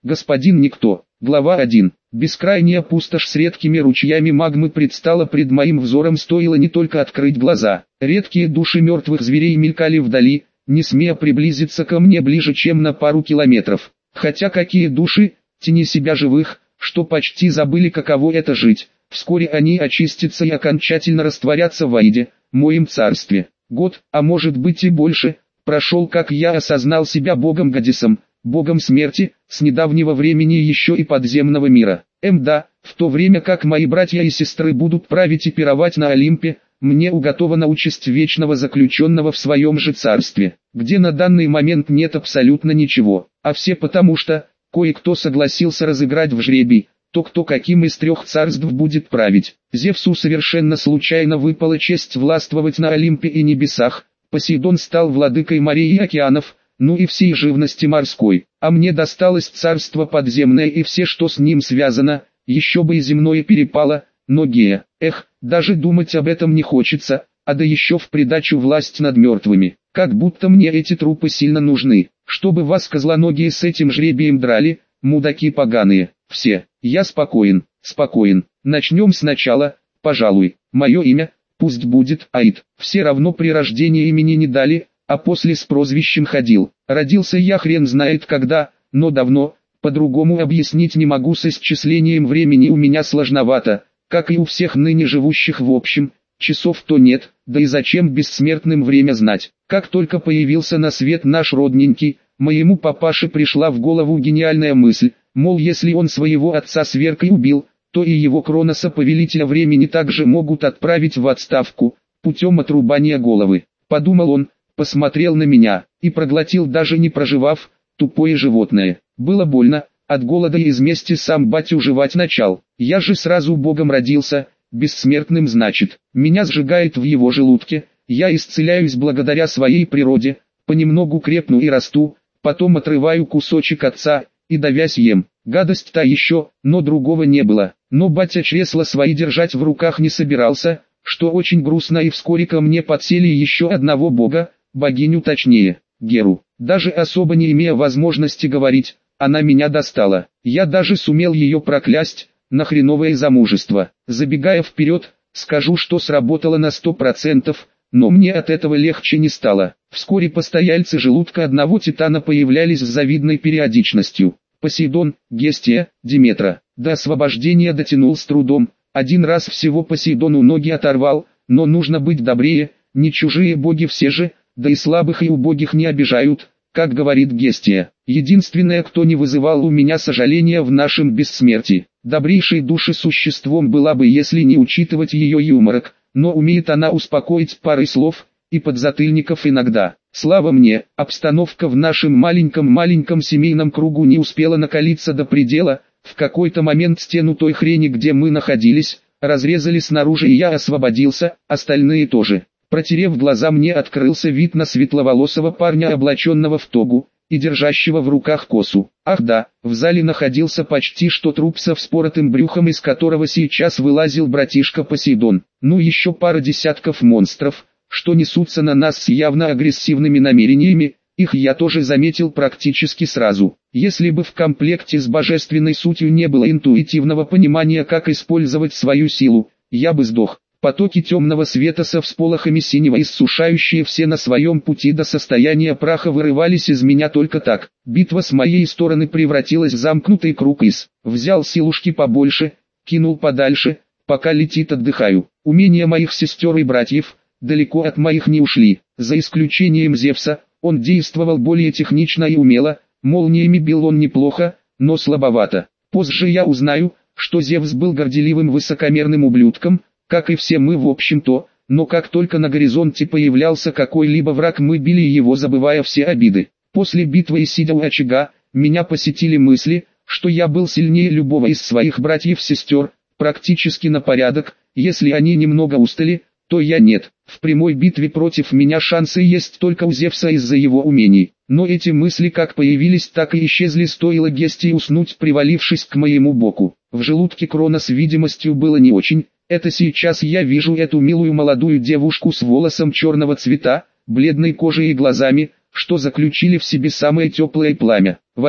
господин Никто. Глава 1. Бескрайняя пустошь с редкими ручьями магмы предстала пред моим взором, стоило не только открыть глаза. Редкие души мертвых зверей мелькали вдали, не смея приблизиться ко мне ближе, чем на пару километров. Хотя какие души, тени себя живых, что почти забыли, каково это жить. Вскоре они очистятся и окончательно растворятся в Аиде, моем царстве. Год, а может быть и больше, прошел, как я осознал себя богом Гадесом, богом смерти, с недавнего времени еще и подземного мира. Да, в то время как мои братья и сестры будут править и пировать на Олимпе, мне уготована участь вечного заключенного в своем же царстве, где на данный момент нет абсолютно ничего, а все потому что кое-кто согласился разыграть в жребий, то кто каким из трех царств будет править. Зевсу совершенно случайно выпала честь властвовать на Олимпе и небесах, Посейдон стал владыкой морей и океанов, ну и всей живности морской, а мне досталось царство подземное и все, что с ним связано, еще бы и земное перепало, но Гея, даже думать об этом не хочется, а да еще в придачу власть над мертвыми, как будто мне эти трупы сильно нужны, чтобы вас козлоногие с этим жребием драли, мудаки поганые, все, я спокоен, начнем сначала, пожалуй, мое имя, пусть будет Аид, все равно при рождении имени не дали, а после с прозвищем ходил. Родился я хрен знает когда, но давно, по-другому объяснить не могу, с исчислением времени у меня сложновато, как и у всех ныне живущих в общем, часов то нет, да и зачем бессмертным время знать. Как только появился на свет наш родненький, моему папаше пришла в голову гениальная мысль, мол, если он своего отца Сверкой убил, то и его Кроноса, повелителя времени, также могут отправить в отставку, путем отрубания головы. Подумал он, посмотрел на меня, и проглотил, даже не проживав, тупое животное. Было больно, от голода и из мести сам батю жевать начал. Я же сразу богом родился, бессмертным значит. Меня сжигает в его желудке, я исцеляюсь благодаря своей природе, понемногу крепну и расту, потом отрываю кусочек отца, и давясь ем. Гадость-то еще, но другого не было. Но батя чресла свои держать в руках не собирался, что очень грустно, и вскоре ко мне подсели еще одного бога, богиню точнее, Геру. Даже особо не имея возможности говорить, она меня достала. Я даже сумел ее проклясть, на хреновое замужество. Забегая вперед, скажу, что сработало на 100%, но мне от этого легче не стало. Вскоре постояльцы желудка одного титана появлялись с завидной периодичностью. Посейдон, Гестия, Диметра. До освобождения дотянул с трудом. Один раз всего Посейдону ноги оторвал, но нужно быть добрее, не чужие боги все же, да и слабых и убогих не обижают, как говорит Гестия. Единственное, кто не вызывал у меня сожаления в нашем бессмертии. Добрейшей души существом была бы, если не учитывать ее юморок, но умеет она успокоить парой слов и подзатыльников иногда. Слава мне, обстановка в нашем маленьком семейном кругу не успела накалиться до предела. В какой-то момент стену той хрени, где мы находились, разрезали снаружи, и я освободился, остальные тоже. Протерев глаза, мне открылся вид на светловолосого парня, облаченного в тогу и держащего в руках косу. Ах да, в зале находился почти что труп со вспоротым брюхом, из которого сейчас вылазил братишка Посейдон. Ну еще пара десятков монстров, что несутся на нас с явно агрессивными намерениями. Их я тоже заметил практически сразу. Если бы в комплекте с божественной сутью не было интуитивного понимания, как использовать свою силу, я бы сдох. Потоки темного света со всполохами синего, иссушающие все на своем пути до состояния праха, вырывались из меня только так. Битва с моей стороны превратилась в замкнутый круг из «взял силушки побольше, кинул подальше, пока летит отдыхаю». Умения моих сестер и братьев далеко от моих не ушли, за исключением Зевса. Он действовал более технично и умело, молниями бил он неплохо, но слабовато. Позже я узнаю, что Зевс был горделивым высокомерным ублюдком, как и все мы в общем-то, но как только на горизонте появлялся какой-либо враг, мы били его, забывая все обиды. После битвы и сидя у очага, меня посетили мысли, что я был сильнее любого из своих братьев-сестер, практически на порядок. Если они немного устали, то я нет. В прямой битве против меня шансы есть только у Зевса из-за его умений. Но эти мысли как появились, так и исчезли, стоило Гестии уснуть, привалившись к моему боку. В желудке Крона с видимостью было не очень. Это сейчас я вижу эту милую молодую девушку с волосом черного цвета, бледной кожей и глазами, что заключили в себе самое теплое пламя. Война.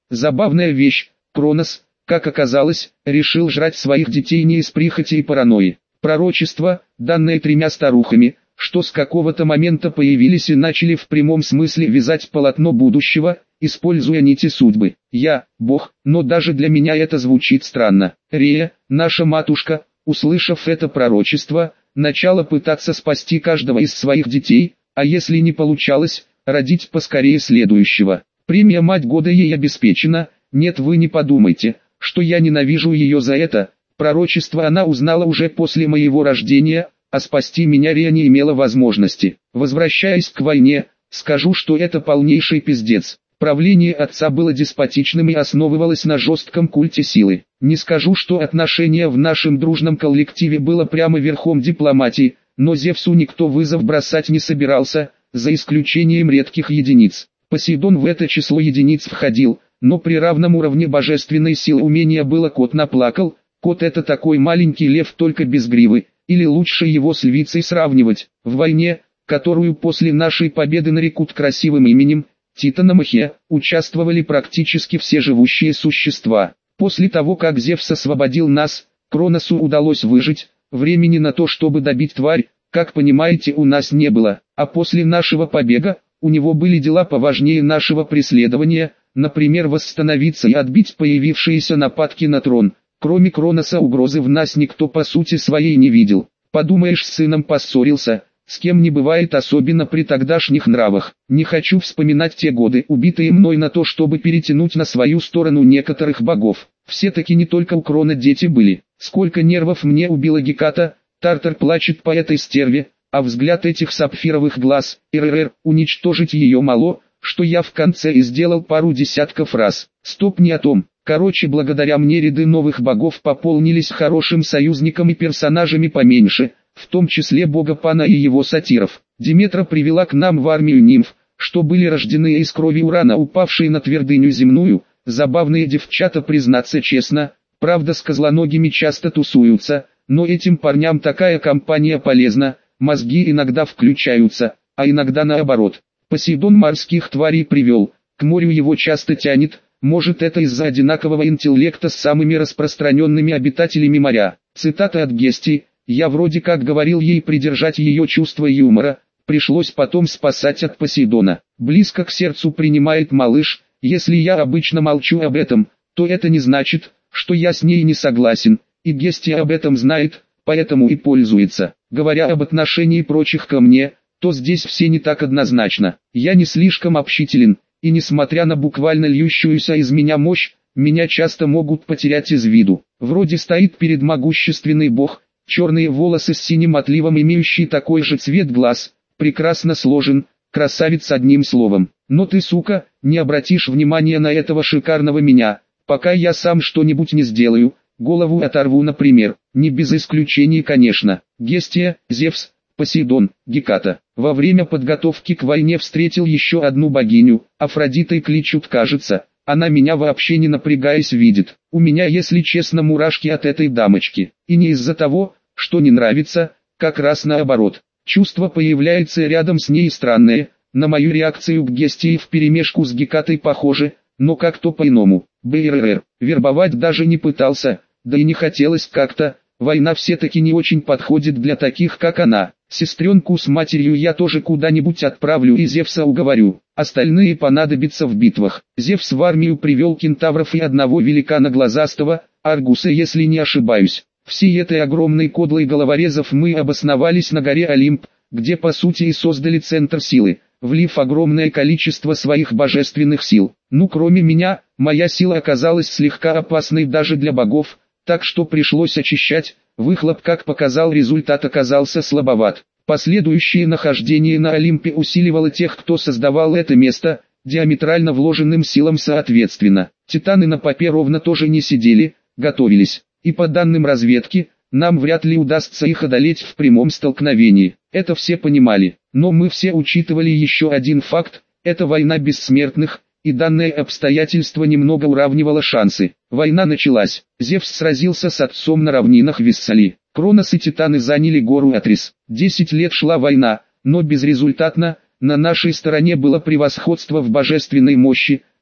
Забавная вещь, Кронос, как оказалось, решил жрать своих детей не из прихоти и паранойи. Пророчества, данные 3 старухами, что с какого-то момента появились и начали в прямом смысле вязать полотно будущего, используя нити судьбы. Я, Бог, но даже для меня это звучит странно. Рея, наша матушка, услышав это пророчество, начала пытаться спасти каждого из своих детей, а если не получалось, родить поскорее следующего. Премия «Мать года» ей обеспечена. Нет, вы не подумайте, что я ненавижу ее за это. Пророчество она узнала уже после моего рождения, а спасти меня Рея не имела возможности. Возвращаясь к войне, скажу, что это полнейший пиздец. Правление отца было деспотичным и основывалось на жестком культе силы. Не скажу, что отношение в нашем дружном коллективе было прямо верхом дипломатии, но Зевсу никто вызов бросать не собирался, за исключением редких единиц. Посейдон в это число единиц входил, но при равном уровне божественной силы умения было кот наплакал. Кот — это такой маленький лев, только без гривы, или лучше его с львицей сравнивать. В войне, которую после нашей победы нарекут красивым именем, Титаномахия, участвовали практически все живущие существа. После того, как Зевс освободил нас, Кроносу удалось выжить. Времени на то, чтобы добить тварь, как понимаете, у нас не было, а после нашего побега, у него были дела поважнее нашего преследования, например, восстановиться и отбить появившиеся нападки на трон. Кроме Кроноса угрозы в нас никто по сути своей не видел. Подумаешь, с сыном поссорился, с кем не бывает, особенно при тогдашних нравах. Не хочу вспоминать те годы, убитые мной на то, чтобы перетянуть на свою сторону некоторых богов. Все-таки не только у Крона дети были. Сколько нервов мне убила Геката, Тартар плачет по этой стерве, а взгляд этих сапфировых глаз, уничтожить ее мало, что я в конце и сделал пару десятков раз. Стоп, не о том. Короче, благодаря мне ряды новых богов пополнились хорошим союзником и персонажами поменьше, в том числе бога Пана и его сатиров. Диметра привела к нам в армию нимф, что были рождены из крови Урана, упавшей на твердыню земную. Забавные девчата, признаться честно, правда с козлоногими часто тусуются, но этим парням такая компания полезна, мозги иногда включаются, а иногда наоборот. Посейдон морских тварей привел, к морю его часто тянет, может это из-за одинакового интеллекта с самыми распространенными обитателями моря. Цитата от Гестии: «Я вроде как говорил ей придержать ее чувство юмора, пришлось потом спасать от Посейдона. Близко к сердцу принимает малыш, если я обычно молчу об этом, то это не значит, что я с ней не согласен, и Гестия об этом знает, поэтому и пользуется. Говоря об отношении прочих ко мне, то здесь все не так однозначно. Я не слишком общителен, и несмотря на буквально льющуюся из меня мощь, меня часто могут потерять из виду. Вроде стоит перед могущественный бог, черные волосы с синим отливом, имеющий такой же цвет глаз, прекрасно сложен, красавец одним словом. Но ты, сука, не обратишь внимания на этого шикарного меня, пока я сам что-нибудь не сделаю, голову оторву, например, не без исключений, конечно. Гестия, Зевс, Посейдон, Геката. Во время подготовки к войне встретил еще одну богиню, Афродитой кличут, кажется. Она меня вообще не напрягаясь видит. У меня, если честно, мурашки от этой дамочки. И не из-за того, что не нравится, как раз наоборот. Чувство появляется рядом с ней странное. На мою реакцию к Гестии вперемешку с Гекатой похоже, но как-то по-иному. Вербовать даже не пытался, да и не хотелось как-то. Война все-таки не очень подходит для таких, как она. Сестренку с матерью я тоже куда-нибудь отправлю и Зевса уговорю. Остальные понадобятся в битвах. Зевс в армию привел кентавров и одного великана глазастого, Аргуса, если не ошибаюсь. Всей этой огромной кодлой головорезов мы обосновались на горе Олимп, где по сути и создали центр силы, влив огромное количество своих божественных сил. Ну, кроме меня, моя сила оказалась слегка опасной даже для богов, так что пришлось очищать. Выхлоп, как показал результат, оказался слабоват. Последующее нахождение на Олимпе усиливало тех, кто создавал это место, диаметрально вложенным силам соответственно. Титаны на попе ровно тоже не сидели, готовились. И по данным разведки, нам вряд ли удастся их одолеть в прямом столкновении. Это все понимали. Но мы все учитывали еще один факт: это война бессмертных, и данное обстоятельство немного уравнивало шансы. Война началась. Зевс сразился с отцом на равнинах Виссали. Кронос и Титаны заняли гору Атрис. 10 лет шла война, но безрезультатно. На нашей стороне было превосходство в божественной мощи,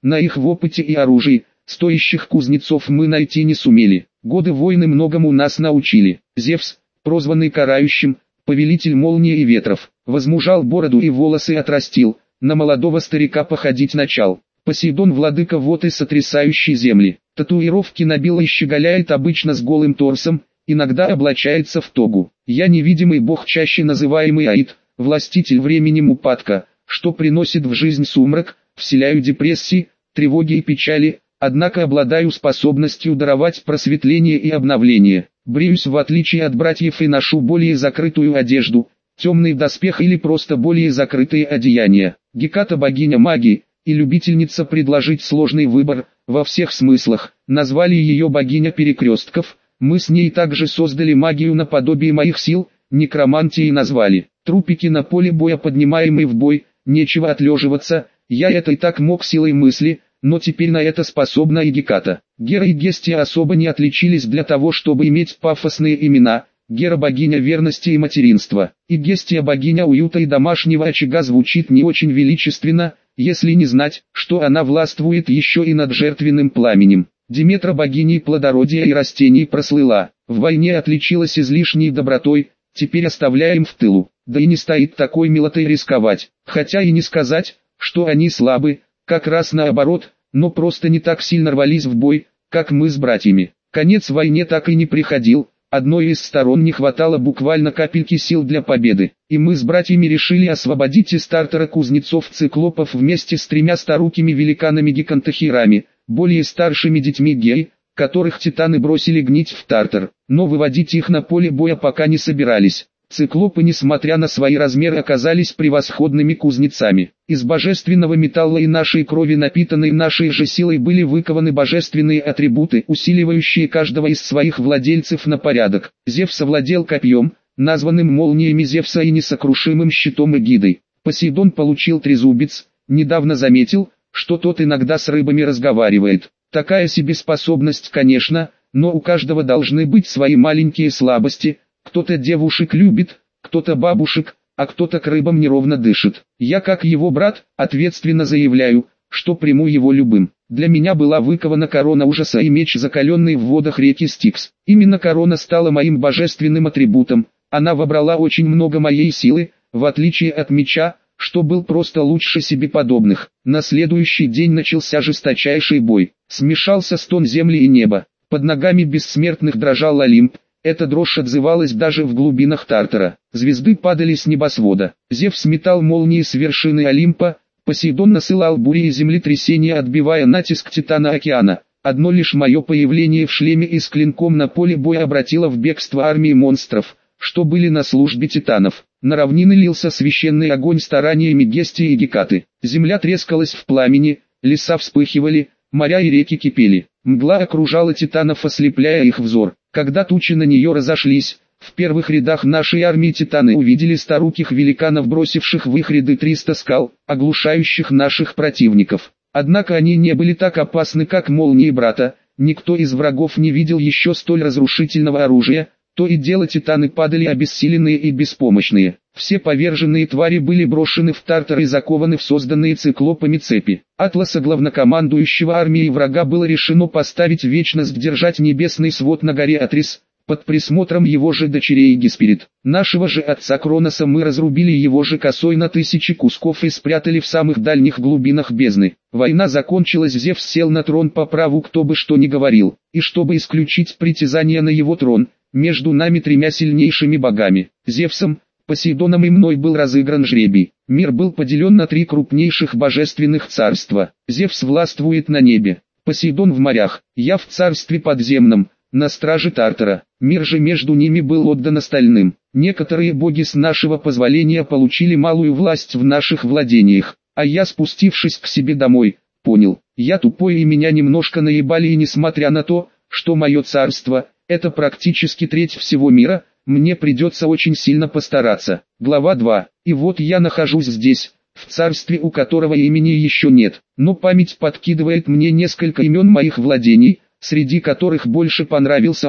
На их в опыте и оружии, стоящих кузнецов мы найти не сумели. Годы войны многому нас научили. Зевс, прозванный карающим, повелитель молнии и ветров, возмужал, бороду и волосы отрастил, на молодого старика походить начал. Посейдон, владыка вод и сотрясающий земли, татуировки набил и щеголяет обычно с голым торсом, иногда облачается в тогу. Я невидимый бог, чаще называемый Аид, властитель временем упадка, что приносит в жизнь сумрак, вселяю депрессии, тревоги и печали, однако обладаю способностью даровать просветление и обновление. Бреюсь в отличие от братьев и ношу более закрытую одежду, темный доспех или просто более закрытые одеяния. Геката, богиня магии и любительница предложить сложный выбор, во всех смыслах, назвали ее богиня перекрестков. Мы с ней также создали магию наподобие моих сил, некромантией назвали. Трупики на поле боя, поднимаемые в бой, нечего отлеживаться, я это и так мог силой мысли, но теперь на это способна и Геката. Гера и Гестия особо не отличились для того, чтобы иметь пафосные имена. Гера богиня верности и материнства, и Гестия богиня уюта и домашнего очага звучит не очень величественно, если не знать, что она властвует еще и над жертвенным пламенем. Деметра богиней плодородия и растений прослыла, в войне отличилась излишней добротой, теперь оставляем в тылу, да и не стоит такой милотой рисковать, хотя и не сказать, что они слабы, как раз наоборот, но просто не так сильно рвались в бой, как мы с братьями. Конец войне так и не приходил. Одной из сторон не хватало буквально капельки сил для победы, и мы с братьями решили освободить из Тартара кузнецов-циклопов вместе с 3 старукими великанами-гигантохирами, более старшими детьми Геи, которых титаны бросили гнить в Тартар, но выводить их на поле боя пока не собирались. Циклопы, несмотря на свои размеры, оказались превосходными кузнецами. Из божественного металла и нашей крови, напитанной нашей же силой, были выкованы божественные атрибуты, усиливающие каждого из своих владельцев на порядок. Зевс овладел копьем, названным молниями Зевса, и несокрушимым щитом Эгидой. Посейдон получил трезубец, недавно заметил, что тот иногда с рыбами разговаривает. Такая себе способность, конечно, но у каждого должны быть свои маленькие слабости. Кто-то девушек любит, кто-то бабушек, а кто-то к рыбам неровно дышит. Я, как его брат, ответственно заявляю, что приму его любым. Для меня была выкована корона ужаса и меч, закаленный в водах реки Стикс. Именно корона стала моим божественным атрибутом. Она вобрала очень много моей силы, в отличие от меча, что был просто лучше себе подобных. На следующий день начался жесточайший бой. Смешался стон земли и неба. Под ногами бессмертных дрожал Олимп. Эта дрожь отзывалась даже в глубинах Тартара. Звезды падали с небосвода. Зевс метал молнии с вершины Олимпа. Посейдон насылал бури и землетрясения, отбивая натиск Титана океана. Одно лишь мое появление в шлеме и с клинком на поле боя обратило в бегство армии монстров, что были на службе титанов. На равнины лился священный огонь стараниями Гестии и Гекаты. Земля трескалась в пламени, леса вспыхивали, моря и реки кипели. Мгла окружала титанов, ослепляя их взор. Когда тучи на нее разошлись, в первых рядах нашей армии титаны увидели старуких великанов, бросивших в их ряды 300 скал, оглушающих наших противников. Однако они не были так опасны, как молнии брата. Никто из врагов не видел еще столь разрушительного оружия. То и дело титаны падали обессиленные и беспомощные. Все поверженные твари были брошены в Тартар и закованы в созданные циклопами цепи. Атласа, главнокомандующего армией врага, было решено поставить вечность держать небесный свод на горе Атрис, под присмотром его же дочерей Гесперид. Нашего же отца Кроноса мы разрубили его же косой на 1000 кусков и спрятали в самых дальних глубинах бездны. Война закончилась, Зевс сел на трон по праву, кто бы что ни говорил, и чтобы исключить притязание на его трон, между нами 3 сильнейшими богами, Зевсом, Посейдоном и мной, был разыгран жребий. Мир был поделен на 3 крупнейших божественных царства. Зевс властвует на небе, Посейдон в морях, я в царстве подземном, на страже Тартара. Мир же между ними был отдан остальным. Некоторые боги с нашего позволения получили малую власть в наших владениях, а я, спустившись к себе домой, понял, я тупой и меня немножко наебали, и несмотря на то, что мое царство — это практически треть всего мира, мне придется очень сильно постараться. Глава 2. И вот я нахожусь здесь, в царстве, у которого имени еще нет, но память подкидывает мне несколько имен моих владений, среди которых больше понравился ад,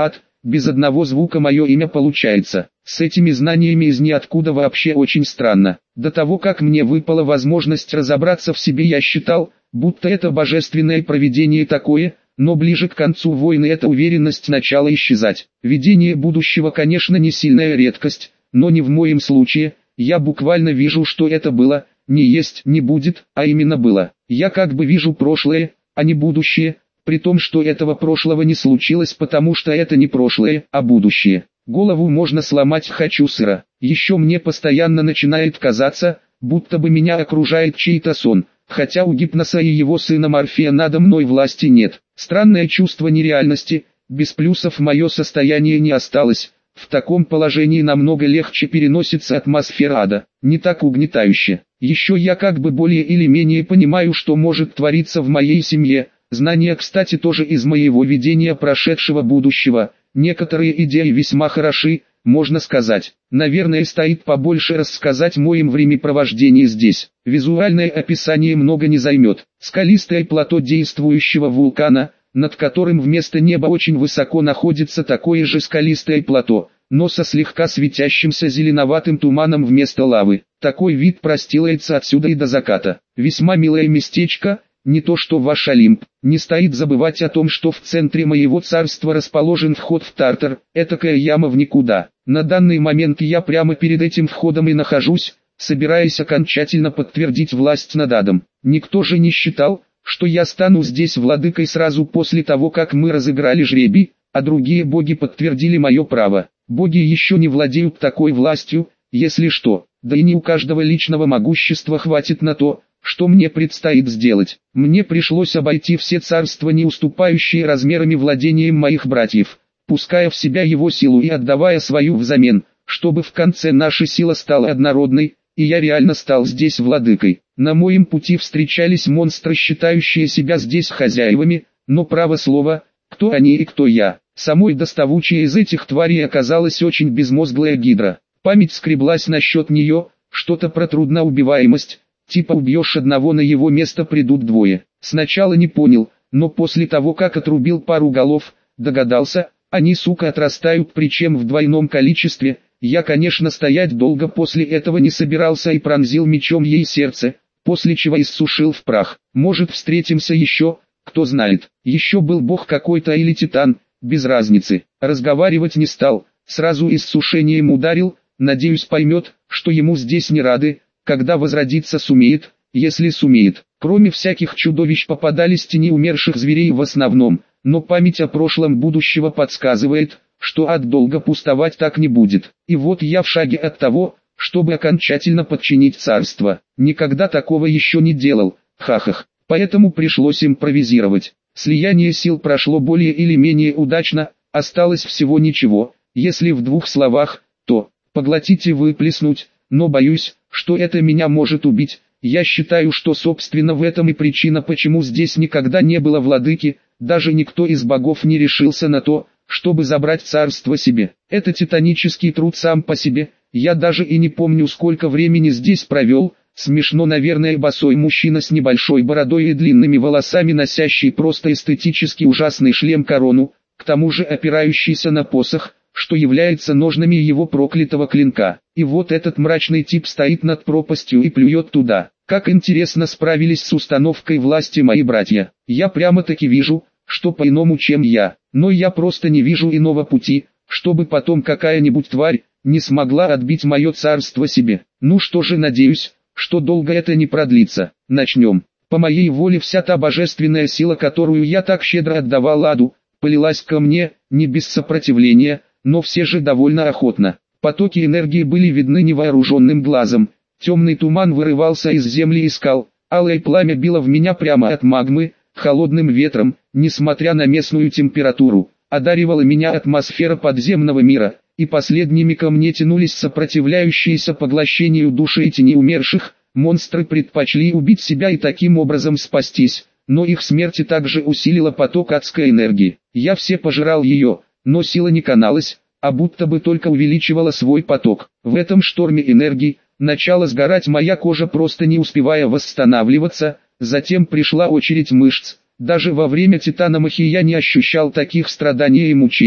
без одного звука мое имя получается. С этими знаниями из ниоткуда вообще очень странно. До того как мне выпала возможность разобраться в себе, я считал, будто это божественное провидение такое, но ближе к концу войны эта уверенность начала исчезать. Видение будущего, конечно, не сильная редкость, но не в моем случае. Я буквально вижу, что это было, не есть, не будет, а именно было. Я как бы вижу прошлое, а не будущее, при том, что этого прошлого не случилось, потому что это не прошлое, а будущее. Голову можно сломать, хочу сыра. Еще мне постоянно начинает казаться, будто бы меня окружает чей-то сон, хотя у Гипноса и его сына Морфея надо мной власти нет. Странное чувство нереальности, без плюсов мое состояние не осталось. В таком положении намного легче переносится атмосфера ада, не так угнетающе. Еще я как бы более или менее понимаю, что может твориться в моей семье. Знания, кстати, тоже из моего видения прошедшего будущего. Некоторые идеи весьма хороши, можно сказать. Наверное, стоит побольше рассказать моим времяпровождении здесь. Визуальное описание много не займет. Скалистое плато действующего вулкана, над которым вместо неба очень высоко находится такое же скалистое плато, но со слегка светящимся зеленоватым туманом вместо лавы. Такой вид простирается отсюда и до заката. Весьма милое местечко, не то что ваш Олимп. Не стоит забывать о том, что в центре моего царства расположен вход в Тартар, этакая яма в никуда. На данный момент я прямо перед этим входом и нахожусь, собираясь окончательно подтвердить власть над адом. Никто же не считал, что я стану здесь владыкой сразу после того, как мы разыграли жребий, а другие боги подтвердили мое право. Боги еще не владеют такой властью, если что, да и не у каждого личного могущества хватит на то, что мне предстоит сделать. Мне пришлось обойти все царства, не уступающие размерами владением моих братьев, пуская в себя его силу и отдавая свою взамен, чтобы в конце наша сила стала однородной, и я реально стал здесь владыкой. На моем пути встречались монстры, считающие себя здесь хозяевами, но право слово, кто они и кто я. Самой доставучей из этих тварей оказалась очень безмозглая гидра. Память скреблась насчет нее, что-то про трудноубиваемость, типа убьешь одного, на его место придут двое. Сначала не понял, но после того как отрубил пару голов, догадался, они, сука, отрастают, причем в двойном количестве. Я, конечно, стоять долго после этого не собирался и пронзил мечом ей сердце, после чего иссушил в прах. Может, встретимся еще, кто знает. Еще был бог какой-то или титан, без разницы. Разговаривать не стал, сразу иссушением ударил, надеюсь поймет, что ему здесь не рады, когда возродиться сумеет, если сумеет. Кроме всяких чудовищ попадались тени умерших зверей в основном, но память о прошлом будущего подсказывает, что ад долго пустовать так не будет. И вот я в шаге от того, чтобы окончательно подчинить царство. Никогда такого еще не делал, хахах. Поэтому пришлось импровизировать. Слияние сил прошло более или менее удачно, осталось всего ничего. Если в двух словах, то поглотить и выплеснуть, но боюсь, что это меня может убить. Я считаю, что собственно в этом и причина, почему здесь никогда не было владыки, даже никто из богов не решился на то, чтобы забрать царство себе. Это титанический труд сам по себе. Я даже и не помню, сколько времени здесь провел. Смешно, наверное, босой мужчина с небольшой бородой и длинными волосами, носящий просто эстетически ужасный шлем-корону, к тому же опирающийся на посох, что является ножнами его проклятого клинка. И вот этот мрачный тип стоит над пропастью и плюет туда. Как интересно справились с установкой власти мои братья. Я прямо-таки вижу, что по-иному, чем я. Но я просто не вижу иного пути, чтобы потом какая-нибудь тварь не смогла отбить мое царство себе. Ну что же, надеюсь, что долго это не продлится. Начнем. По моей воле вся та божественная сила, которую я так щедро отдавал аду, полилась ко мне, не без сопротивления, но все же довольно охотно. Потоки энергии были видны невооруженным глазом. Темный туман вырывался из земли и скал, алое пламя било в меня прямо от магмы, холодным ветром, несмотря на местную температуру, одаривала меня атмосфера подземного мира, и последними ко мне тянулись сопротивляющиеся поглощению души и тени умерших. Монстры предпочли убить себя и таким образом спастись, но их смерти также усилила поток адской энергии. Я все пожирал ее, но сила не каналась, а будто бы только увеличивала свой поток. В этом шторме энергии начала сгорать моя кожа, просто не успевая восстанавливаться. Затем пришла очередь мышц. Даже во время титаномахии я не ощущал таких страданий и мучений,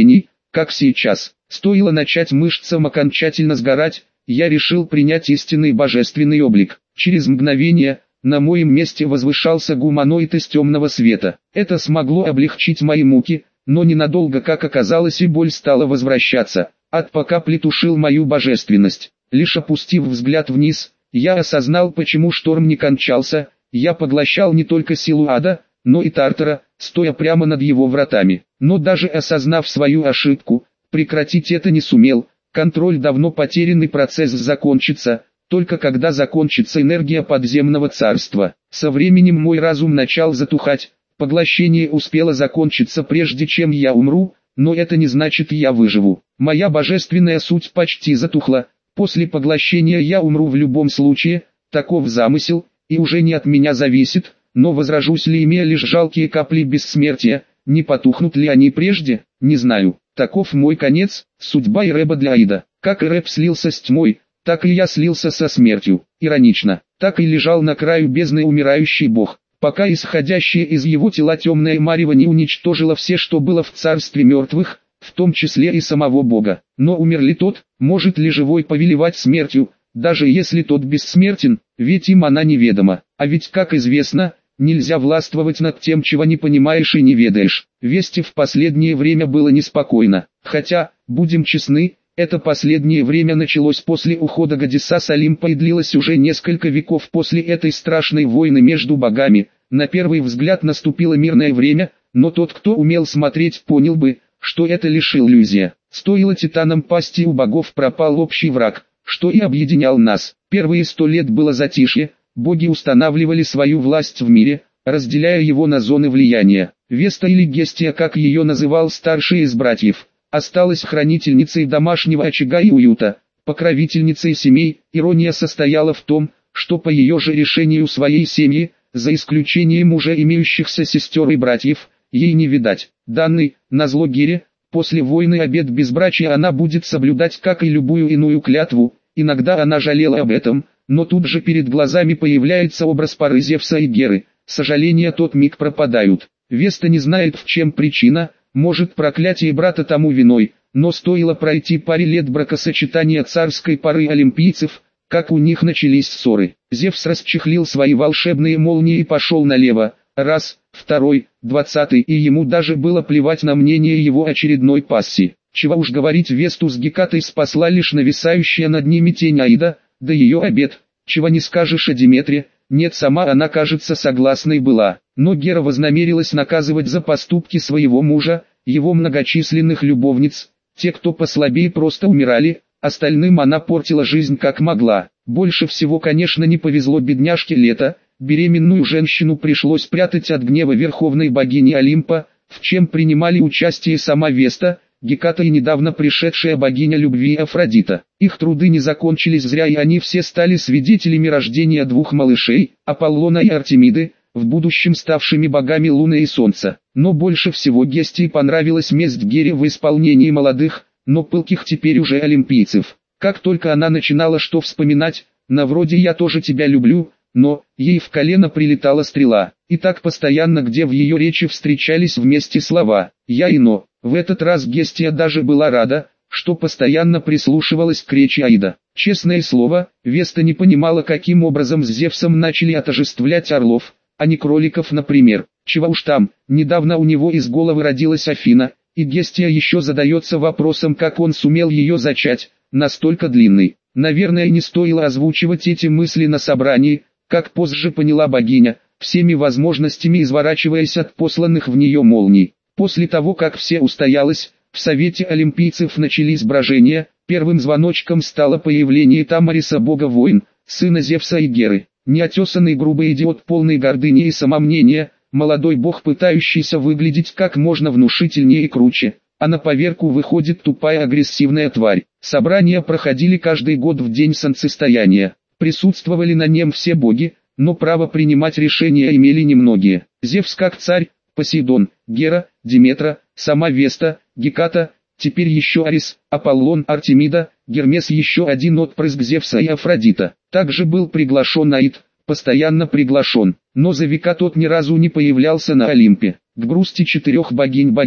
как сейчас. Стоило начать мышцам окончательно сгорать, я решил принять истинный божественный облик. Через мгновение на моем месте возвышался гуманоид из темного света. Это смогло облегчить мои муки, но ненадолго, как оказалось, и боль стала возвращаться. Ад по капле тушил мою божественность. Лишь опустив взгляд вниз, я осознал, почему шторм не кончался. Я поглощал не только силу ада, но и Тартара, стоя прямо над его вратами. Но даже осознав свою ошибку, прекратить это не сумел. Контроль давно потерянный, процесс закончится, только когда закончится энергия подземного царства. Со временем мой разум начал затухать, поглощение успело закончиться прежде чем я умру, но это не значит я выживу. Моя божественная суть почти затухла, после поглощения я умру в любом случае, таков замысел, и уже не от меня зависит, но возрожусь ли, имея лишь жалкие капли бессмертия, не потухнут ли они прежде, не знаю. Таков мой конец, судьба Иреба для Аида. Как Иреб слился с тьмой, так и я слился со смертью. Иронично, так и лежал на краю бездны умирающий бог, пока исходящее из его тела темное марево не уничтожило все, что было в царстве мертвых, в том числе и самого бога. Но умер ли тот, может ли живой повелевать смертью, даже если тот бессмертен, ведь им она неведома. А ведь, как известно, нельзя властвовать над тем, чего не понимаешь и не ведаешь. Вести в последнее время было неспокойно. Хотя, будем честны, это последнее время началось после ухода Гадеса с Олимпа и длилось уже несколько веков после этой страшной войны между богами. На первый взгляд наступило мирное время, но тот, кто умел смотреть, понял бы, что это лишь иллюзия. Стоило титанам пасти, у богов пропал общий враг, что и объединял нас. Первые 100 лет было затишье, боги устанавливали свою власть в мире, разделяя его на зоны влияния. Веста или Гестия, как ее называл старший из братьев, осталась хранительницей домашнего очага и уюта, покровительницей семей. Ирония состояла в том, что по ее же решению своей семьи, за исключением уже имеющихся сестер и братьев, ей не видать. Данный, назло Гере, после войны обет безбрачия она будет соблюдать, как и любую иную клятву. Иногда она жалела об этом, но тут же перед глазами появляется образ пары Зевса и Геры. Сожаления тот миг пропадают. Веста не знает, в чем причина, может, проклятие брата тому виной, но стоило пройти паре лет бракосочетания царской пары олимпийцев, как у них начались ссоры. Зевс расчехлил свои волшебные молнии и пошел налево, раз, второй, 20-й, и ему даже было плевать на мнение его очередной пассии. Чего уж говорить, Весту с Гекатой спасла лишь нависающая над ними тень Аида, да ее обет. Чего не скажешь о Диметре, нет, сама она, кажется, согласной была. Но Гера вознамерилась наказывать за поступки своего мужа, его многочисленных любовниц. Те, кто послабее, просто умирали, остальным она портила жизнь как могла. Больше всего, конечно, не повезло бедняжке Лето. Беременную женщину пришлось прятать от гнева верховной богини Олимпа, в чем принимали участие сама Веста, Геката и недавно пришедшая богиня любви Афродита. Их труды не закончились зря, и они все стали свидетелями рождения двух малышей, Аполлона и Артемиды, в будущем ставшими богами Луны и Солнца. Но больше всего Гестии понравилась месть Гере в исполнении молодых, но пылких теперь уже олимпийцев. Как только она начинала что вспоминать, на вроде «я тоже тебя люблю», но ей в колено прилетала стрела. И так постоянно, где в ее речи встречались вместе слова «я» и «но». В этот раз Гестия даже была рада, что постоянно прислушивалась к речи Аида. Честное слово, Веста не понимала, каким образом с Зевсом начали отождествлять орлов, а не кроликов, например. Чего уж там, недавно у него из головы родилась Афина, и Гестия еще задается вопросом, как он сумел ее зачать, настолько длинный. Наверное, не стоило озвучивать эти мысли на собрании, как позже поняла богиня, всеми возможностями изворачиваясь от посланных в нее молний. После того, как все устоялось, в Совете Олимпийцев начались брожения. Первым звоночком стало появление Тамариса, бога войн, сына Зевса и Геры. Неотесанный грубый идиот, полный гордыни и самомнения, молодой бог, пытающийся выглядеть как можно внушительнее и круче, а на поверку выходит тупая агрессивная тварь. Собрания проходили каждый год в день солнцестояния. Присутствовали на нем все боги, но право принимать решения имели немногие. Зевс как царь, Посейдон, Гера, Диметра, сама Веста, Геката, теперь еще Арис, Аполлон, Артемида, Гермес, еще один отпрыск Зевса и Афродита. Также был приглашен Аид, постоянно приглашен, но за века тот ни разу не появлялся на Олимпе. К грусти 4 богинь,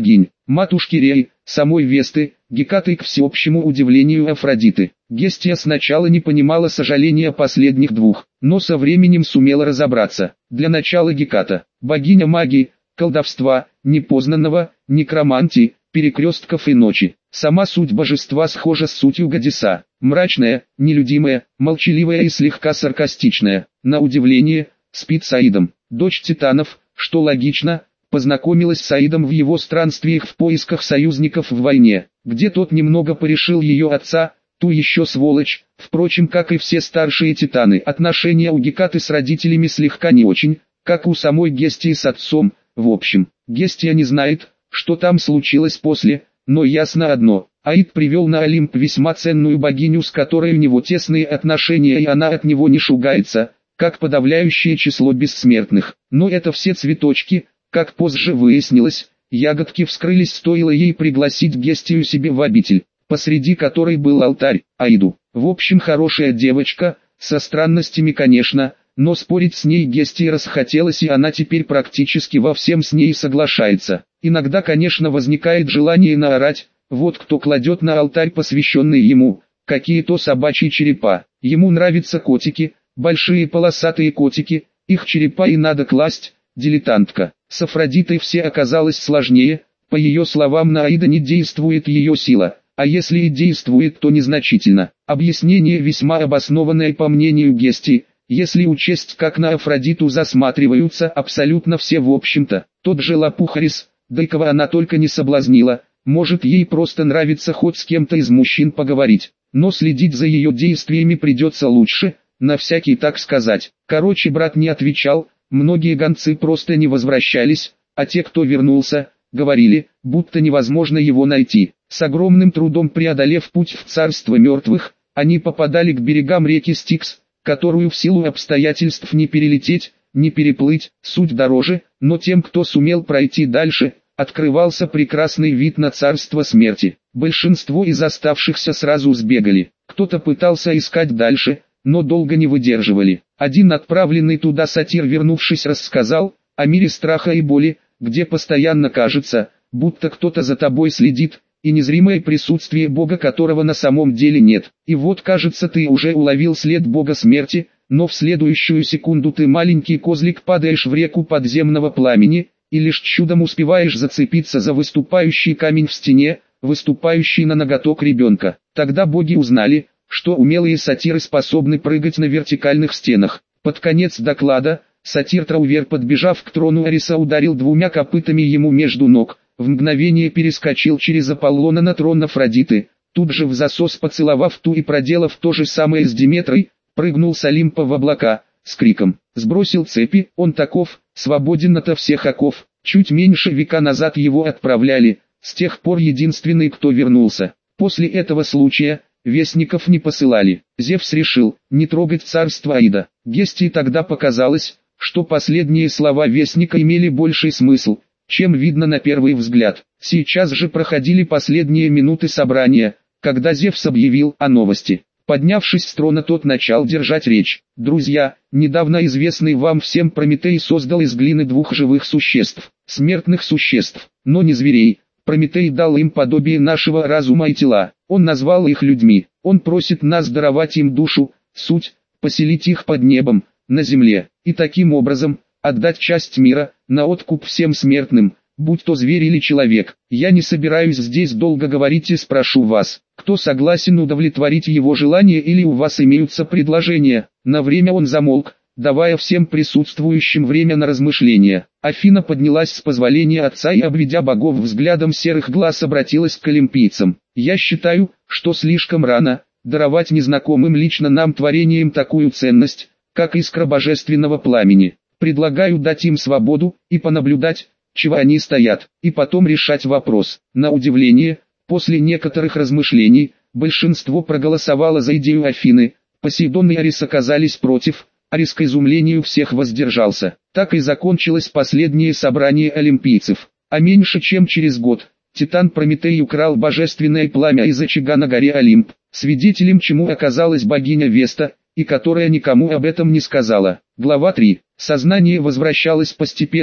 матушки Реи, самой Весты, Гекаты, к всеобщему удивлению Афродиты. Гестия сначала не понимала сожаления последних двух, но со временем сумела разобраться. Для начала Геката, богиня магии, колдовства, непознанного, некромантии, перекрестков и ночи. Сама суть божества схожа с сутью Гадеса, мрачная, нелюдимая, молчаливая и слегка саркастичная. На удивление, спит с Аидом. Дочь титанов, что логично, познакомилась с Аидом в его странствиях в поисках союзников в войне, где тот немного порешил ее отца, ту еще сволочь. Впрочем, как и все старшие титаны, отношения у Гекаты с родителями слегка не очень, как у самой Гестии с отцом. В общем, Гестия не знает, что там случилось после, но ясно одно: Аид привел на Олимп весьма ценную богиню, с которой у него тесные отношения, и она от него не шугается, как подавляющее число бессмертных. Но это все цветочки, как позже выяснилось, ягодки вскрылись, стоило ей пригласить Гестию себе в обитель, посреди которой был алтарь Аиду. В общем, хорошая девочка, со странностями, конечно, но спорить с ней Гестии расхотелось, и она теперь практически во всем с ней соглашается. Иногда, конечно, возникает желание наорать: вот кто кладет на алтарь, посвященный ему, какие-то собачьи черепа. Ему нравятся котики, большие полосатые котики, их черепа и надо класть. Дилетантка. С Афродитой все оказалось сложнее. По ее словам, на Аида не действует ее сила, а если и действует, то незначительно. Объяснение весьма обоснованное по мнению Гестии, если учесть, как на Афродиту засматриваются абсолютно все. В общем-то, тот же Лопухарис, да и кого она только не соблазнила, может, ей просто нравится хоть с кем-то из мужчин поговорить, но следить за ее действиями придется лучше, на всякий, так сказать. Короче, брат не отвечал, многие гонцы просто не возвращались, а те, кто вернулся, говорили, будто невозможно его найти. С огромным трудом преодолев путь в царство мертвых, они попадали к берегам реки Стикс, которую в силу обстоятельств не перелететь, не переплыть, суть дороже, но тем, кто сумел пройти дальше, открывался прекрасный вид на царство смерти. Большинство из оставшихся сразу сбегали, кто-то пытался искать дальше, но долго не выдерживали. Один отправленный туда сатир, вернувшись, рассказал о мире страха и боли, где постоянно кажется, будто кто-то за тобой следит, и незримое присутствие Бога, которого на самом деле нет. И вот, кажется, ты уже уловил след Бога смерти, но в следующую секунду ты, маленький козлик, падаешь в реку подземного пламени, и лишь чудом успеваешь зацепиться за выступающий камень в стене, выступающий на ноготок ребенка. Тогда боги узнали, что умелые сатиры способны прыгать на вертикальных стенах. Под конец доклада, сатир Траувер, подбежав к трону Ариса, ударил двумя копытами ему между ног, в мгновение перескочил через Аполлона на трон Афродиты, тут же в засос поцеловав ту и проделав то же самое с Диметрой, прыгнул с Олимпа в облака, с криком «Сбросил цепи, он таков, свободен ото всех оков». Чуть меньше века назад его отправляли, с тех пор единственный, кто вернулся. После этого случая вестников не посылали. Зевс решил не трогать царство Аида. Гестии тогда показалось, что последние слова вестника имели больший смысл, чем видно на первый взгляд. Сейчас же проходили последние минуты собрания, когда Зевс объявил о новости. Поднявшись с трона, тот начал держать речь. «Друзья, недавно известный вам всем Прометей создал из глины двух живых существ, смертных существ, но не зверей. Прометей дал им подобие нашего разума и тела. Он назвал их людьми. Он просит нас даровать им душу, суть, поселить их под небом, на земле, и таким образом отдать часть мира на откуп всем смертным, будь то зверь или человек. Я не собираюсь здесь долго говорить и спрошу вас, кто согласен удовлетворить его желание, или у вас имеются предложения». На время он замолк, давая всем присутствующим время на размышления. Афина поднялась с позволения отца и, обведя богов взглядом серых глаз, обратилась к олимпийцам. «Я считаю, что слишком рано даровать незнакомым лично нам творениям такую ценность, как искра божественного пламени. Предлагаю дать им свободу и понаблюдать, чего они стоят, и потом решать вопрос». На удивление, после некоторых размышлений, большинство проголосовало за идею Афины. Посейдон и Арис оказались против, Арис к изумлению всех воздержался. Так и закончилось последнее собрание олимпийцев. А меньше чем через год, Титан Прометей украл божественное пламя из очага на горе Олимп, свидетелем чему оказалась богиня Веста, и которая никому об этом не сказала. Глава 3. Сознание возвращалось постепенно,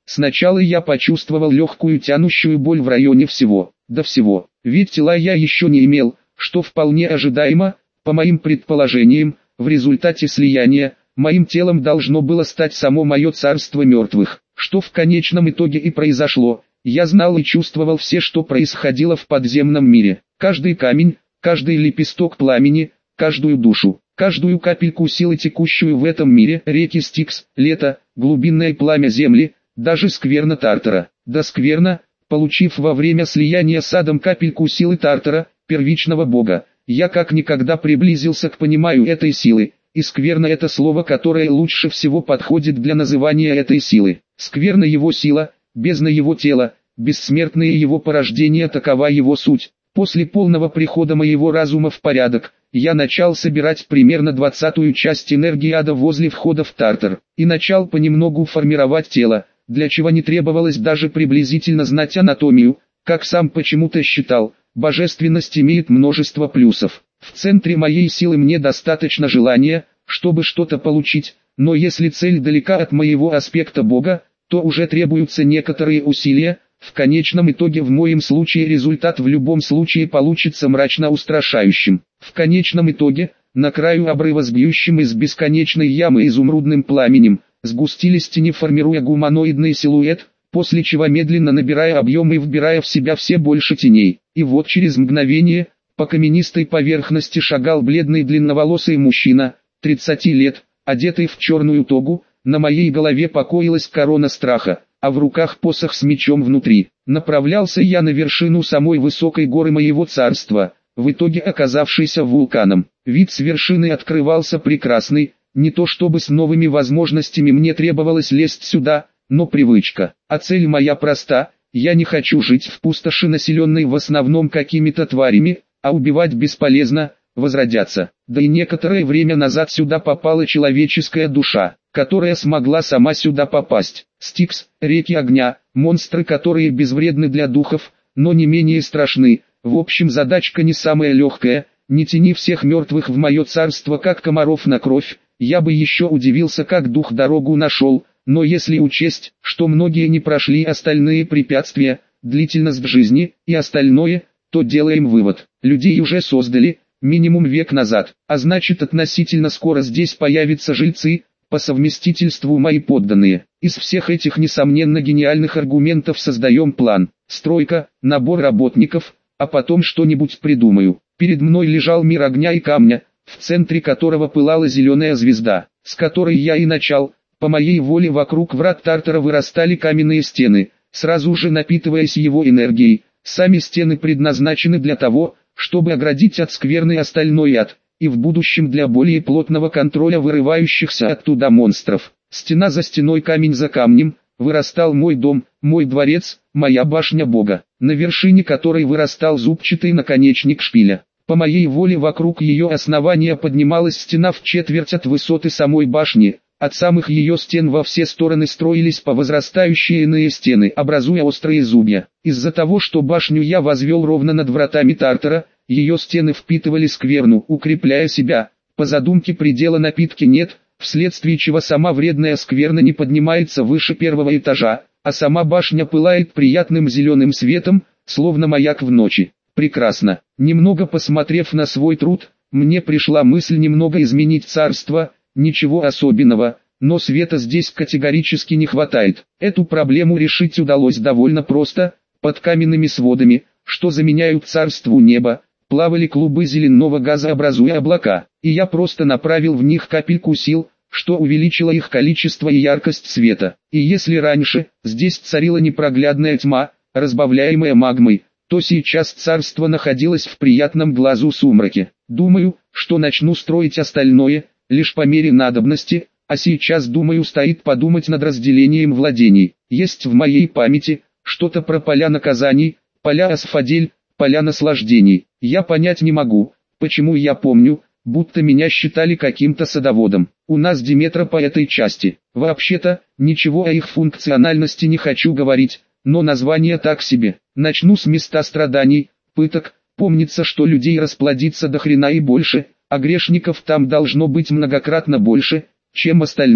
Сначала я почувствовал легкую тянущую боль в районе всего, до всего, ведь тела я еще не имел, что вполне ожидаемо, по моим предположениям, в результате слияния, моим телом должно было стать само мое царство мертвых, что в конечном итоге и произошло. Я знал и чувствовал все, что происходило в подземном мире, каждый камень, каждый лепесток пламени, каждую душу, каждую капельку силы, текущую в этом мире, реки Стикс, лето, глубинное пламя земли, даже скверна Тартара. Да скверна, получив во время слияния с адом капельку силы Тартара, первичного бога, я как никогда приблизился к пониманию этой силы, и скверна это слово, которое лучше всего подходит для называния этой силы. Скверна его сила, бездна его тела, бессмертные его порождения, такова его суть. После полного прихода моего разума в порядок, я начал собирать примерно 20-ю часть энергии ада возле входа в Тартар, и начал понемногу формировать тело, для чего не требовалось даже приблизительно знать анатомию, как сам почему-то считал. Божественность имеет множество плюсов. В центре моей силы мне достаточно желания, чтобы что-то получить, но если цель далека от моего аспекта Бога, то уже требуются некоторые усилия. В конечном итоге в моем случае результат в любом случае получится мрачно устрашающим. В конечном итоге, на краю обрыва с бьющим из бесконечной ямы изумрудным пламенем, сгустились тени, формируя гуманоидный силуэт, после чего медленно набирая объем и вбирая в себя все больше теней. И вот через мгновение, по каменистой поверхности шагал бледный длинноволосый мужчина, 30 лет, одетый в черную тогу, на моей голове покоилась корона страха, а в руках посох с мечом внутри. Направлялся я на вершину самой высокой горы моего царства, в итоге оказавшейся вулканом. Вид с вершины открывался прекрасный, не то чтобы с новыми возможностями мне требовалось лезть сюда, но привычка. А цель моя проста: я не хочу жить в пустоши, населенной в основном какими-то тварями, а убивать бесполезно, возродятся. Да и некоторое время назад сюда попала человеческая душа, которая смогла сама сюда попасть. Стикс, реки огня, монстры, которые безвредны для духов, но не менее страшны. В общем, задачка не самая легкая. Не тяни всех мертвых в мое царство, как комаров на кровь. Я бы еще удивился, как дух дорогу нашел, но если учесть, что многие не прошли остальные препятствия, длительность жизни и остальное, то делаем вывод: людей уже создали, минимум век назад, а значит относительно скоро здесь появятся жильцы, по совместительству мои подданные. Из всех этих несомненно гениальных аргументов создаем план, стройка, набор работников, а потом что-нибудь придумаю. Перед мной лежал мир огня и камня, в центре которого пылала зеленая звезда, с которой я и начал. По моей воле вокруг врат Тартара вырастали каменные стены, сразу же напитываясь его энергией. Сами стены предназначены для того, чтобы оградить от скверны остальной ад, и в будущем для более плотного контроля вырывающихся оттуда монстров. Стена за стеной, камень за камнем, вырастал мой дом, мой дворец, моя башня Бога, на вершине которой вырастал зубчатый наконечник шпиля. По моей воле вокруг ее основания поднималась стена в четверть от высоты самой башни. От самых ее стен во все стороны строились по возрастающие иные стены, образуя острые зубья. Из-за того, что башню я возвел ровно над вратами Тартара, ее стены впитывали скверну, укрепляя себя. По задумке предела напитки нет, вследствие чего сама вредная скверна не поднимается выше первого этажа, а сама башня пылает приятным зеленым светом, словно маяк в ночи. Прекрасно. Немного посмотрев на свой труд, мне пришла мысль немного изменить царство. Ничего особенного, но света здесь категорически не хватает. Эту проблему решить удалось довольно просто. Под каменными сводами, что заменяют царству небо, плавали клубы зеленого газа, образуя облака, и я просто направил в них капельку сил, что увеличило их количество и яркость света. И если раньше здесь царила непроглядная тьма, разбавляемая магмой, то сейчас царство находилось в приятном глазу сумраке. Думаю, что начну строить остальное лишь по мере надобности, а сейчас, думаю, стоит подумать над разделением владений. Есть в моей памяти что-то про поля наказаний, поля Асфадель, поля наслаждений. Я понять не могу, почему я помню, будто меня считали каким-то садоводом. У нас Диметра по этой части. Вообще-то, ничего о их функциональности не хочу говорить, но название так себе. Начну с места страданий, пыток. Помнится, что людей расплодится до хрена и больше, а грешников там должно быть многократно больше, чем остальных.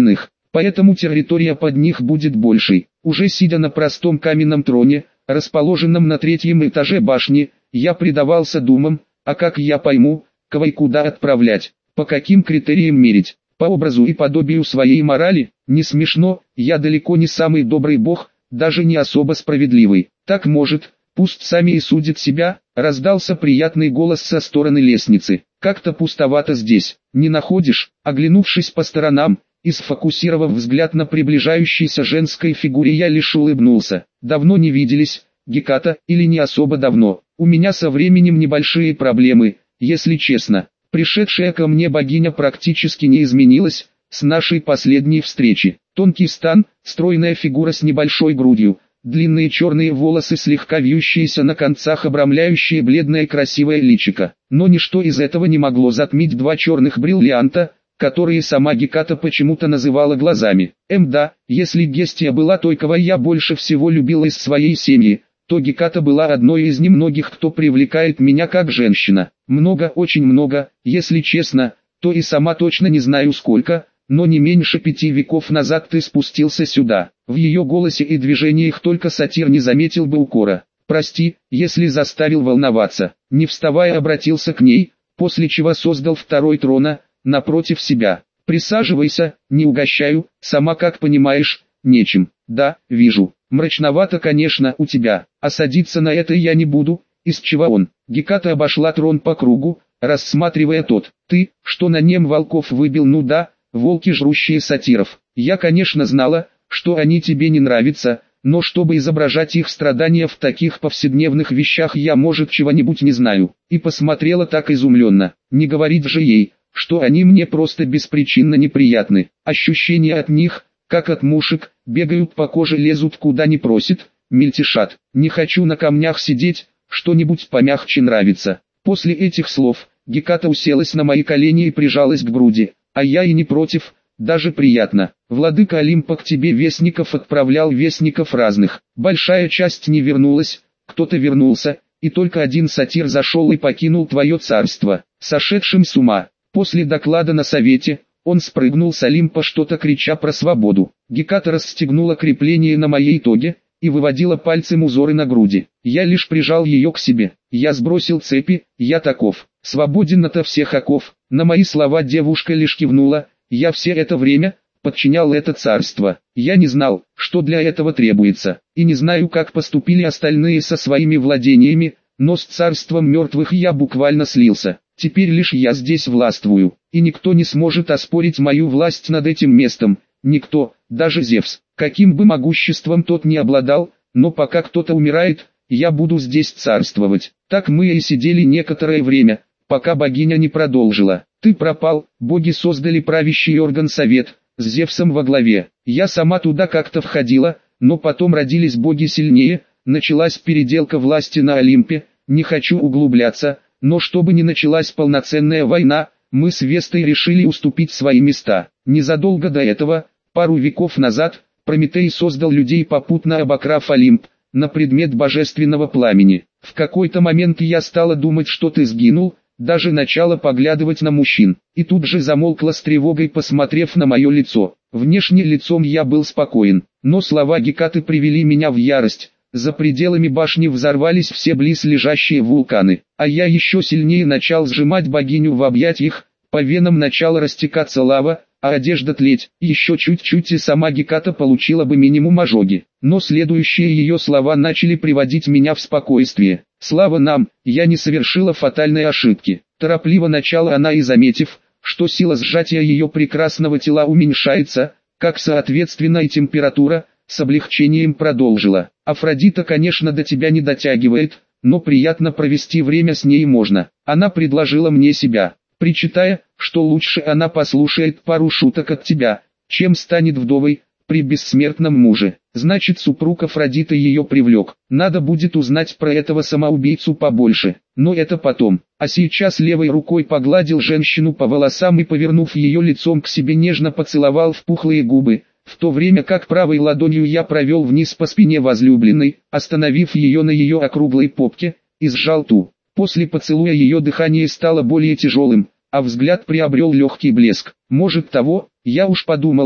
поэтому территория под них будет большей. Уже сидя на простом каменном троне, расположенном на третьем этаже башни, я предавался думам, а как я пойму, кого и куда отправлять, по каким критериям мерить, по образу и подобию своей морали? Не смешно, я далеко не самый добрый бог, даже не особо справедливый. Так может, пусть сами и судят себя. Раздался приятный голос со стороны лестницы. Как-то пустовато здесь, не находишь? Оглянувшись по сторонам и сфокусировав взгляд на приближающейся женской фигуре, я лишь улыбнулся. Давно не виделись, Геката, или не особо давно? У меня со временем небольшие проблемы, если честно. Пришедшая ко мне богиня практически не изменилась с нашей последней встречи. Тонкий стан, стройная фигура с небольшой грудью, длинные черные волосы, слегка вьющиеся на концах, обрамляющие бледное красивое личико. Но ничто из этого не могло затмить два черных бриллианта, которые сама Геката почему-то называла глазами. Да, если Гестия была той, кого я больше всего любил из своей семьи, то Геката была одной из немногих, кто привлекает меня как женщина. Много, очень много, если честно, то и сама точно не знаю сколько, но не меньше 5 веков назад ты спустился сюда. В ее голосе и движениях только сатир не заметил бы укора. Прости, если заставил волноваться. Не вставая, обратился к ней, после чего создал второй трон напротив себя. Присаживайся, не угощаю, сама как понимаешь, нечем. Да, вижу. Мрачновато, конечно, у тебя, а садиться на это я не буду. Из чего он? Геката обошла трон по кругу, рассматривая тот. Ты, что на нем волков выбил? Ну да, волки, жрущие сатиров. Я, конечно, знала, что они тебе не нравятся, но чтобы изображать их страдания в таких повседневных вещах, я, может, чего-нибудь не знаю. И посмотрела так изумленно. Не говорить же ей, что они мне просто беспричинно неприятны. Ощущения от них, как от мушек, бегают по коже, лезут куда не просит, мельтешат. Не хочу на камнях сидеть, что-нибудь помягче нравится. После этих слов, Геката уселась на мои колени и прижалась к груди, а я и не против, даже приятно. Владыка Олимпа к тебе вестников отправлял, вестников разных. Большая часть не вернулась, кто-то вернулся, и только один сатир зашел и покинул твое царство, сошедшим с ума. После доклада на совете, он спрыгнул с Олимпа, что-то крича про свободу. Геката расстегнула крепление на моей тоге и выводила пальцем узоры на груди. Я лишь прижал ее к себе. Я сбросил цепи, я таков. Свободен ото всех оков. На мои слова девушка лишь кивнула. Я все это время подчинял это царство. Я не знал, что для этого требуется, и не знаю, как поступили остальные со своими владениями, но с царством мертвых я буквально слился. Теперь лишь я здесь властвую, и никто не сможет оспорить мою власть над этим местом. Никто, даже Зевс, каким бы могуществом тот ни обладал, но пока кто-то умирает, я буду здесь царствовать. Так мы и сидели некоторое время, пока богиня не продолжила. Ты пропал, боги создали правящий орган совет, с Зевсом во главе. Я сама туда как-то входила, но потом родились боги сильнее, началась переделка власти на Олимпе, не хочу углубляться, но чтобы не началась полноценная война, мы с Вестой решили уступить свои места. Незадолго до этого, пару веков назад, Прометей создал людей, попутно обокрав Олимп, на предмет божественного пламени. В какой-то момент я стала думать, что ты сгинул, даже начала поглядывать на мужчин, и тут же замолкла с тревогой, посмотрев на мое лицо. Внешне лицом я был спокоен, но слова Гекаты привели меня в ярость. За пределами башни взорвались все близлежащие вулканы, а я еще сильнее начал сжимать богиню в объятиях, по венам начала растекаться лава, а одежда тлеть. Еще чуть-чуть и сама Геката получила бы минимум ожоги. Но следующие ее слова начали приводить меня в спокойствие. Слава нам, я не совершила фатальной ошибки. Торопливо начала она, и заметив, что сила сжатия ее прекрасного тела уменьшается, как соответственно и температура, с облегчением продолжила. Афродита, конечно, до тебя не дотягивает, но приятно провести время с ней можно. Она предложила мне себя, причитая, что лучше она послушает пару шуток от тебя, чем станет вдовой при бессмертном муже. Значит, супруг Афродиты ее привлек. Надо будет узнать про этого самоубийцу побольше, но это потом. А сейчас левой рукой погладил женщину по волосам и, повернув ее лицом к себе, нежно поцеловал в пухлые губы, в то время как правой ладонью я провел вниз по спине возлюбленной, остановив ее на ее округлой попке, и сжал ту. После поцелуя ее дыхание стало более тяжелым, а взгляд приобрел легкий блеск. Может того, я уж подумала,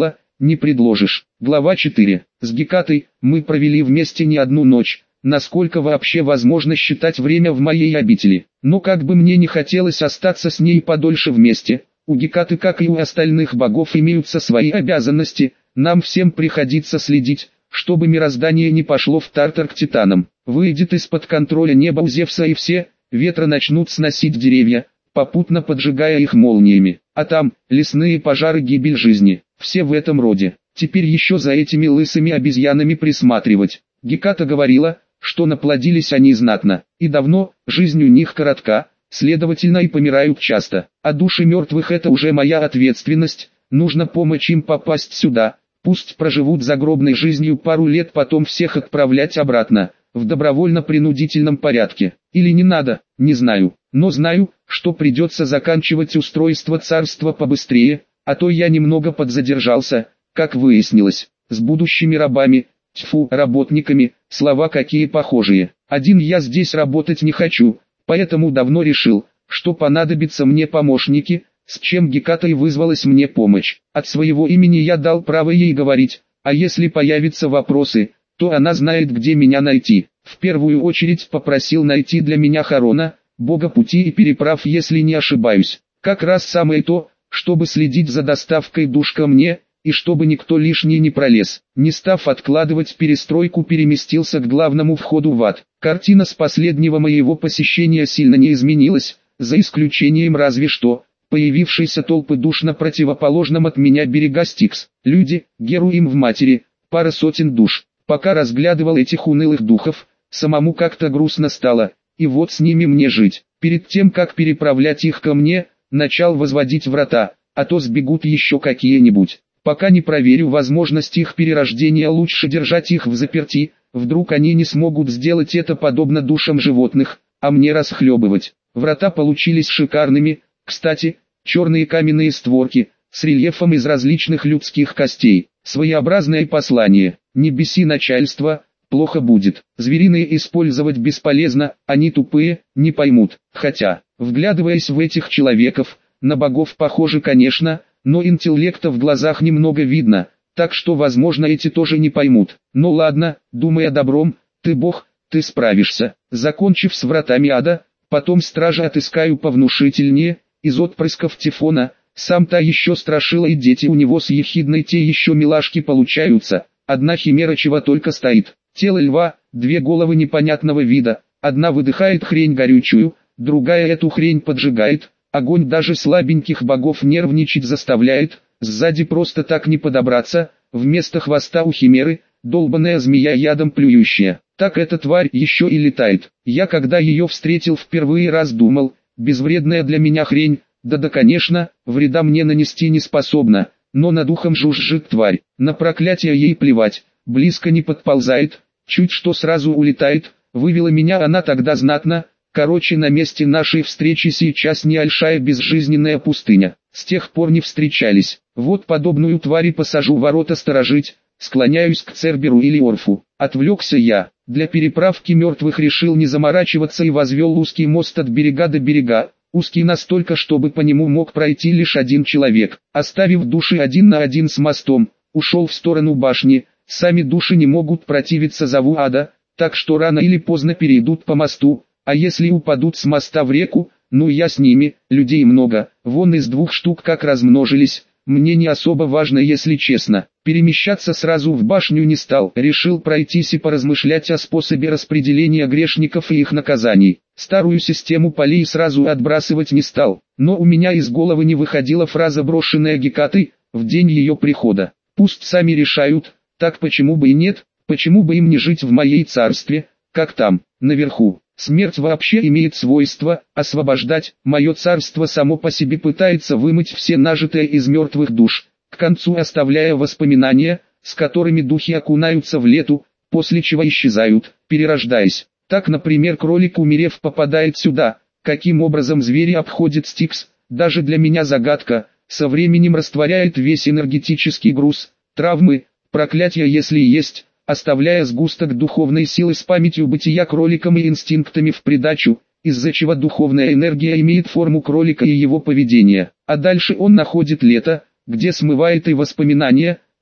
не предложишь. Глава 4. С Гекатой мы провели вместе не одну ночь, насколько вообще возможно считать время в моей обители. Но как бы мне не хотелось остаться с ней подольше вместе, у Гекаты, как и у остальных богов, имеются свои обязанности, нам всем приходится следить, чтобы мироздание не пошло в тартар к титанам. Выйдет из-под контроля неба у Зевса и все ветры начнут сносить деревья, попутно поджигая их молниями. А там, лесные пожары, гибель жизни, все в этом роде. Теперь еще за этими лысыми обезьянами присматривать. Геката говорила, что наплодились они знатно, и давно, жизнь у них коротка, следовательно и помирают часто. А души мертвых — это уже моя ответственность, нужно помочь им попасть сюда, пусть проживут загробной жизнью пару лет, потом всех отправлять обратно, в добровольно-принудительном порядке. Или не надо, не знаю, но знаю, что придется заканчивать устройство царства побыстрее, а то я немного подзадержался, как выяснилось, с будущими рабами, тьфу, работниками, слова какие похожие. Один я здесь работать не хочу, поэтому давно решил, что понадобятся мне помощники, с чем Геката и вызвалась мне помощь. От своего имени я дал право ей говорить, а если появятся вопросы, то она знает, где меня найти. В первую очередь попросил найти для меня Харона, бога пути и переправ, если не ошибаюсь. Как раз самое то, чтобы следить за доставкой душ ко мне, и чтобы никто лишний не пролез. Не став откладывать перестройку, переместился к главному входу в ад. Картина с последнего моего посещения сильно не изменилась, за исключением разве что появившейся толпы душ на противоположном от меня берега Стикс. Люди, Геру им в матери, пара сотен душ. Пока разглядывал этих унылых духов, самому как-то грустно стало, и вот с ними мне жить. Перед тем, как переправлять их ко мне, начал возводить врата, а то сбегут еще какие-нибудь. Пока не проверю возможность их перерождения, лучше держать их в заперти, вдруг они не смогут сделать это подобно душам животных, а мне расхлебывать. Врата получились шикарными, кстати, черные каменные створки, с рельефом из различных людских костей. Своеобразное послание: не беси начальство, плохо будет. Звериные использовать бесполезно, они тупые, не поймут. Хотя, вглядываясь в этих человеков, на богов похоже, конечно, но интеллекта в глазах немного видно, так что возможно эти тоже не поймут. Ну ладно, думая добром, ты бог, ты справишься. Закончив с вратами ада, потом стража отыскаю повнушительнее, из отпрысков Тифона. Сам-то еще страшила, и дети у него с ехидной те еще милашки получаются. Одна химера чего только стоит. Тело льва, две головы непонятного вида. Одна выдыхает хрень горючую, другая эту хрень поджигает. Огонь даже слабеньких богов нервничать заставляет. Сзади просто так не подобраться. Вместо хвоста у химеры долбаная змея ядом плюющая. Так эта тварь еще и летает. Я когда ее встретил в первый раз, думал, безвредная для меня хрень. Да конечно, вреда мне нанести не способна, но над ухом жужжит тварь. На проклятие ей плевать, близко не подползает, чуть что сразу улетает. Вывела меня она тогда знатно. Короче, на месте нашей встречи сейчас небольшая безжизненная пустыня. С тех пор не встречались. Вот подобную тварь и посажу ворота сторожить. Склоняюсь к Церберу или Орфу. Отвлекся я. Для переправки мертвых решил не заморачиваться и возвел узкий мост от берега до берега. Узкий настолько, чтобы по нему мог пройти лишь один человек. Оставив души один на один с мостом, ушел в сторону башни. Сами души не могут противиться зову ада, так что рано или поздно перейдут по мосту. А если упадут с моста в реку, ну я с ними, людей много. Вон из 2 штук как размножились. Мне не особо важно, если честно. Перемещаться сразу в башню не стал. Решил пройтись и поразмышлять о способе распределения грешников и их наказаний. Старую систему полей сразу отбрасывать не стал. Но у меня из головы не выходила фраза, брошенная Гекатой в день ее прихода. Пусть сами решают, так почему бы и нет, почему бы им не жить в моей царстве, как там, наверху. Смерть вообще имеет свойство освобождать. Мое царство само по себе пытается вымыть все нажитое из мертвых душ, к концу оставляя воспоминания, с которыми духи окунаются в лету, после чего исчезают, перерождаясь. Так, например, кролик, умерев, попадает сюда. Каким образом звери обходят Стикс, даже для меня загадка. Со временем растворяет весь энергетический груз, травмы, проклятия если есть, оставляя сгусток духовной силы с памятью бытия кроликом и инстинктами в придачу, из-за чего духовная энергия имеет форму кролика и его поведения. А дальше он находит лето, где смывает и воспоминания,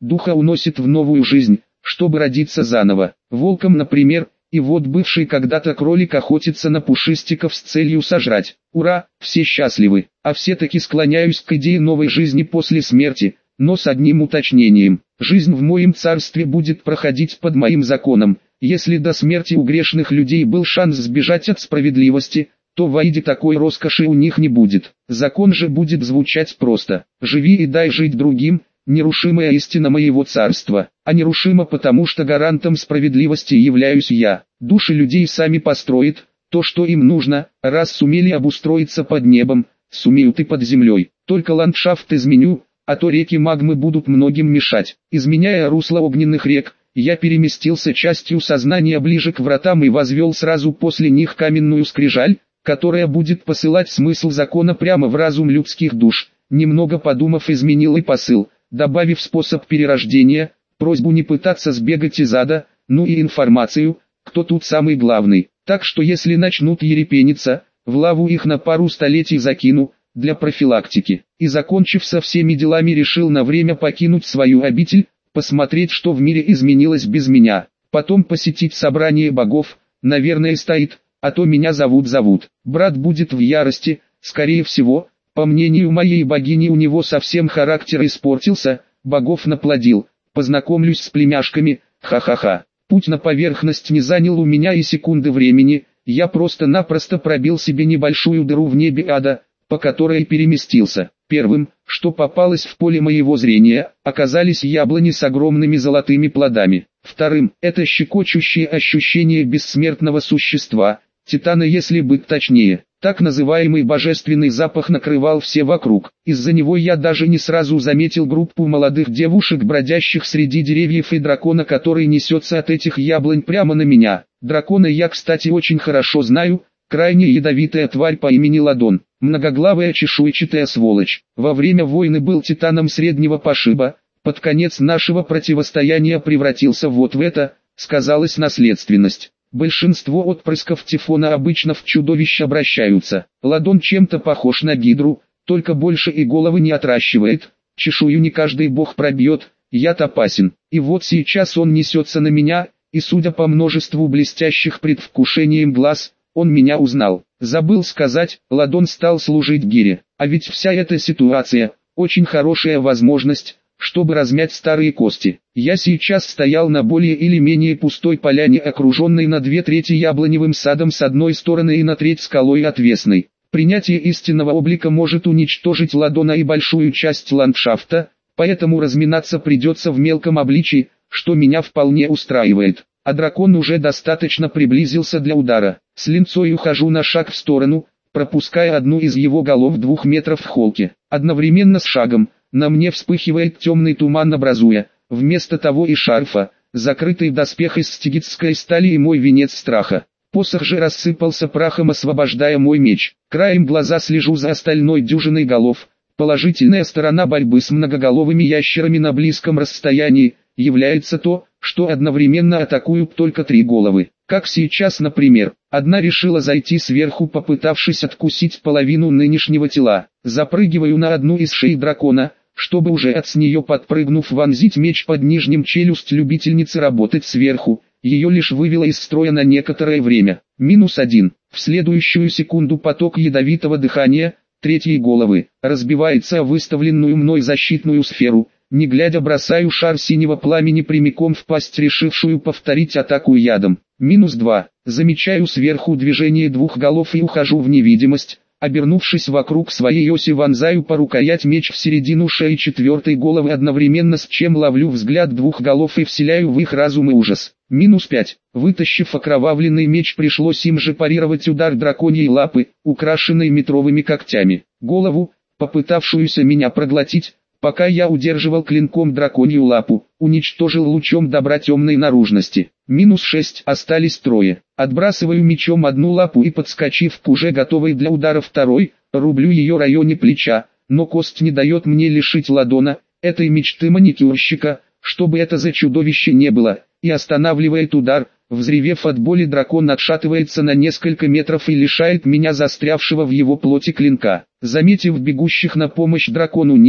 духа уносит в новую жизнь, чтобы родиться заново. Волком, например, и вот бывший когда-то кролик охотится на пушистиков с целью сожрать. Ура, все счастливы, а все-таки склоняюсь к идее новой жизни после смерти, но с одним уточнением. Жизнь в моем царстве будет проходить под моим законом. Если до смерти у грешных людей был шанс сбежать от справедливости, то в аиде такой роскоши у них не будет. Закон же будет звучать просто: живи и дай жить другим, нерушимая истина моего царства, а нерушима потому, что гарантом справедливости являюсь я. Души людей сами построят то, что им нужно, раз сумели обустроиться под небом, сумеют и под землей. Только ландшафт изменю, а то реки магмы будут многим мешать. Изменяя русло огненных рек, я переместился частью сознания ближе к вратам и возвел сразу после них каменную скрижаль, которая будет посылать смысл закона прямо в разум людских душ. Немного подумав, изменил и посыл, добавив способ перерождения, просьбу не пытаться сбегать из ада, ну и информацию, кто тут самый главный. Так что если начнут ерепениться, в лаву их на пару столетий закину, для профилактики. И закончив со всеми делами, решил на время покинуть свою обитель, посмотреть, что в мире изменилось без меня. Потом посетить собрание богов, наверное стоит, а то меня зовут. Брат будет в ярости, скорее всего, по мнению моей богини у него совсем характер испортился, богов наплодил. Познакомлюсь с племяшками, ха-ха-ха. Путь на поверхность не занял у меня и секунды времени, я просто-напросто пробил себе небольшую дыру в небе ада, по которой переместился. Первым, что попалось в поле моего зрения, оказались яблони с огромными золотыми плодами. Вторым, это щекочущее ощущение бессмертного существа, титана, если быть точнее. Так называемый божественный запах накрывал все вокруг. Из-за него я даже не сразу заметил группу молодых девушек, бродящих среди деревьев, и дракона, который несется от этих яблонь прямо на меня. Дракона я, кстати, очень хорошо знаю, крайне ядовитая тварь по имени Ладон, многоглавая чешуйчатая сволочь. Во время войны был титаном среднего пошиба, под конец нашего противостояния превратился вот в это, сказалась наследственность. Большинство отпрысков Тифона обычно в чудовищ обращаются. Ладон чем-то похож на гидру, только больше и головы не отращивает, чешую не каждый бог пробьет, яд опасен. И вот сейчас он несется на меня, и судя по множеству блестящих предвкушением глаз, он меня узнал. Забыл сказать, Ладон стал служить Гире, а ведь вся эта ситуация – очень хорошая возможность, чтобы размять старые кости. Я сейчас стоял на более или менее пустой поляне, окруженной на 2/3 яблоневым садом с одной стороны и на треть скалой отвесной. Принятие истинного облика может уничтожить Ладона и большую часть ландшафта, поэтому разминаться придется в мелком обличии, что меня вполне устраивает. А дракон уже достаточно приблизился для удара. С линцой ухожу на шаг в сторону, пропуская одну из его голов 2 метров в холке. Одновременно с шагом на мне вспыхивает темный туман, образуя, вместо того и шарфа, закрытый доспех из стигитской стали и мой венец страха. Посох же рассыпался прахом, освобождая мой меч. Краем глаза слежу за остальной дюжиной голов. Положительная сторона борьбы с многоголовыми ящерами на близком расстоянии является то, что одновременно атакуют только 3 головы. Как сейчас, например, одна решила зайти сверху, попытавшись откусить половину нынешнего тела. Запрыгиваю на одну из шеи дракона, чтобы уже от с нее подпрыгнув вонзить меч под нижним челюсть любительницы работать сверху. Ее лишь вывело из строя на некоторое время. -1. В следующую секунду поток ядовитого дыхания, 3-й головы, разбивается о выставленную мной защитную сферу. Не глядя бросаю шар синего пламени прямиком в пасть, решившую повторить атаку ядом. -2. Замечаю сверху движение 2 голов и ухожу в невидимость. Обернувшись вокруг своей оси, вонзаю по рукоять меч в середину шеи 4-й головы, одновременно с чем ловлю взгляд 2 голов и вселяю в их разум и ужас. -5. Вытащив окровавленный меч, пришлось им же парировать удар драконьей лапы, украшенной метровыми когтями. Голову, попытавшуюся меня проглотить, пока я удерживал клинком драконью лапу, уничтожил лучом добра темной наружности. -6. Остались 3. Отбрасываю мечом одну лапу и, подскочив к уже готовой для удара второй, рублю ее в районе плеча, но кость не дает мне лишить Ладона, этой мечты маникюрщика, чтобы это за чудовище не было, и останавливает удар. Взревев от боли, дракон отшатывается на несколько метров и лишает меня застрявшего в его плоти клинка. Заметив бегущих на помощь дракону нимф,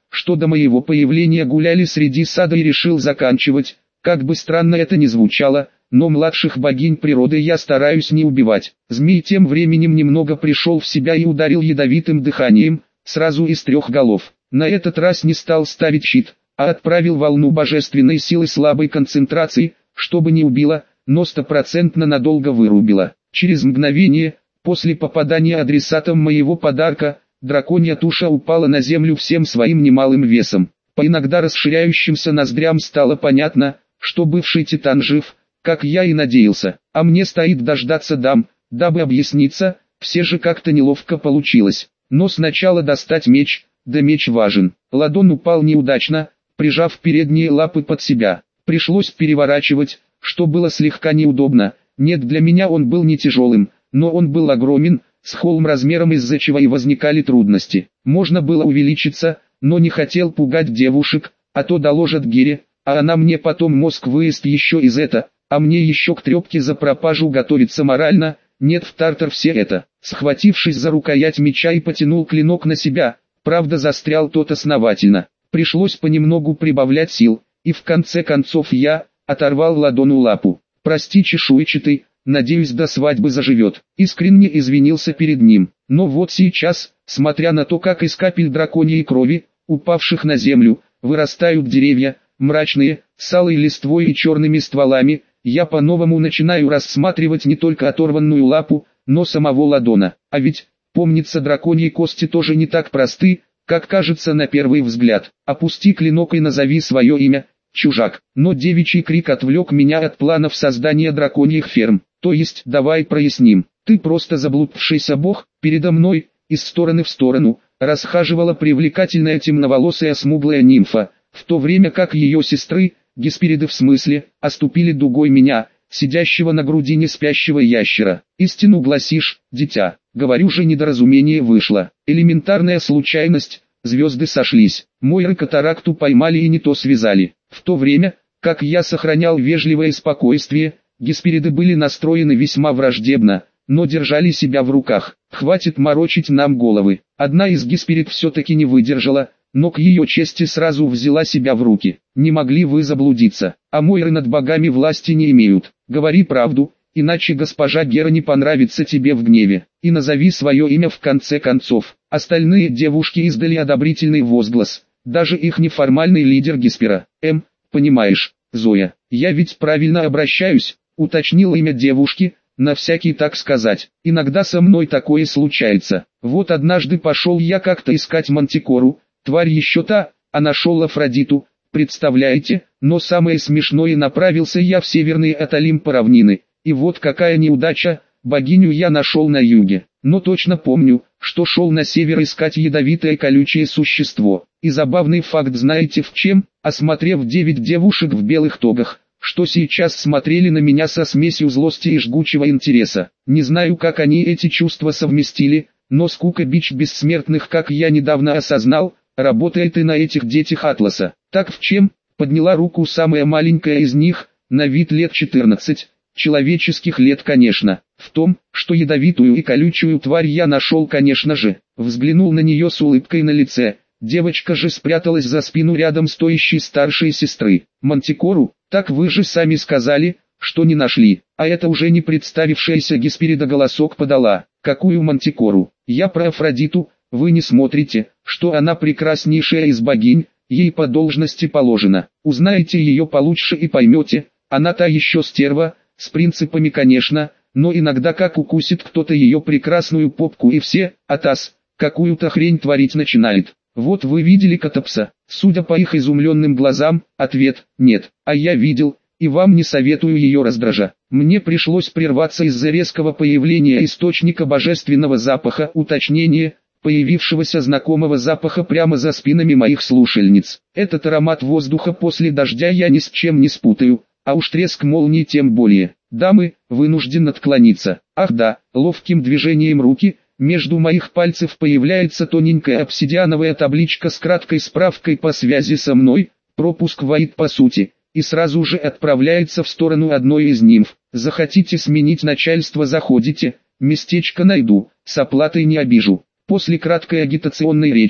что до моего появления гуляли среди сада и решил заканчивать. Как бы странно это ни звучало, но младших богинь природы я стараюсь не убивать. Змей тем временем немного пришел в себя и ударил ядовитым дыханием, сразу из 3 голов. На этот раз не стал ставить щит, а отправил волну божественной силы слабой концентрации, чтобы не убило, но 100% надолго вырубило. Через мгновение, после попадания адресатом моего подарка, драконья туша упала на землю всем своим немалым весом. По иногда расширяющимся ноздрям стало понятно, что бывший титан жив, как я и надеялся, а мне стоит дождаться дам, дабы объясниться. Все же как-то неловко получилось. Но сначала достать меч, да меч важен. Ладон упал неудачно, прижав передние лапы под себя. Пришлось переворачивать, что было слегка неудобно. Нет, для меня он был не тяжелым, но он был огромен, с холм размером, из-за чего и возникали трудности. Можно было увеличиться, но не хотел пугать девушек, а то доложат Гире, а она мне потом мозг выест еще из это, а мне еще к трепке за пропажу готовиться морально. Нет, в тартар все это. Схватившись за рукоять меча и потянул клинок на себя, правда застрял тот основательно. Пришлось понемногу прибавлять сил, и в конце концов я оторвал ладону лапу. Прости, чешуйчатый, надеюсь, до свадьбы заживет. Искренне извинился перед ним. Но вот сейчас, смотря на то, как из капель драконьей крови, упавших на землю, вырастают деревья, мрачные, с алой листвой и черными стволами, я по-новому начинаю рассматривать не только оторванную лапу, но самого ладона. А ведь, помнится, драконьи кости тоже не так просты, как кажется на первый взгляд. Опусти клинок и назови свое имя, чужак. Но девичий крик отвлек меня от планов создания драконьих ферм. То есть, давай проясним, ты просто заблудшийся бог. Передо мной, из стороны в сторону, расхаживала привлекательная темноволосая смуглая нимфа, в то время как ее сестры, Геспериды в смысле, оступили дугой меня, сидящего на грудине спящего ящера. Истину гласишь, дитя, говорю же, недоразумение вышло. Элементарная случайность, звезды сошлись. Мойры катаракту поймали и не то связали. В то время, как я сохранял вежливое спокойствие, Геспериды были настроены весьма враждебно, но держали себя в руках. Хватит морочить нам головы. Одна из Гесперид все-таки не выдержала, но к ее чести сразу взяла себя в руки. Не могли вы заблудиться, а Мойры над богами власти не имеют. Говори правду, иначе госпожа Гера не понравится тебе в гневе. И назови свое имя в конце концов. Остальные девушки издали одобрительный возглас, даже их неформальный лидер Геспера. Понимаешь, Зоя, я ведь правильно обращаюсь, уточнил имя девушки, на всякий так сказать. Иногда со мной такое случается. Вот однажды пошел я как-то искать Мантикору, тварь еще та, а нашел Афродиту, представляете? Но самое смешное, направился я в северные от Олимпа равнины, и вот какая неудача, богиню я нашел на юге. Но точно помню, что шел на север искать ядовитое колючее существо. И забавный факт знаете в чем? Осмотрев 9 девушек в белых тогах, что сейчас смотрели на меня со смесью злости и жгучего интереса. Не знаю, как они эти чувства совместили, но скука бич бессмертных, как я недавно осознал, работает и на этих детях Атласа. Так в чем? Подняла руку самая маленькая из них, на вид лет 14, человеческих лет, конечно. В том, что ядовитую и колючую тварь я нашел, конечно же. Взглянул на нее с улыбкой на лице. Девочка же спряталась за спину рядом стоящей старшей сестры. Мантикору, так вы же сами сказали, что не нашли. А это уже не представившаяся Гесперида голосок подала. Какую Мантикору? Я про Афродиту. Вы не смотрите, что она прекраснейшая из богинь, ей по должности положено. Узнаете ее получше и поймете, она та еще стерва, с принципами конечно, но иногда как укусит кто-то ее прекрасную попку и все, атас, какую-то хрень творить начинает. Вот вы видели Котопса? Судя по их изумленным глазам, ответ – нет. А я видел, и вам не советую ее раздражать. Мне пришлось прерваться из-за резкого появления источника божественного запаха, уточнение – появившегося знакомого запаха прямо за спинами моих слушательниц. Этот аромат воздуха после дождя я ни с чем не спутаю, а уж треск молнии тем более. Дамы, вынужден отклониться. Ах да, ловким движением руки, между моих пальцев появляется тоненькая обсидиановая табличка с краткой справкой по связи со мной, пропуск воит по сути, и сразу же отправляется в сторону одной из нимф. Захотите сменить начальство, заходите, местечко найду, с оплатой не обижу. После краткой агитационной речи,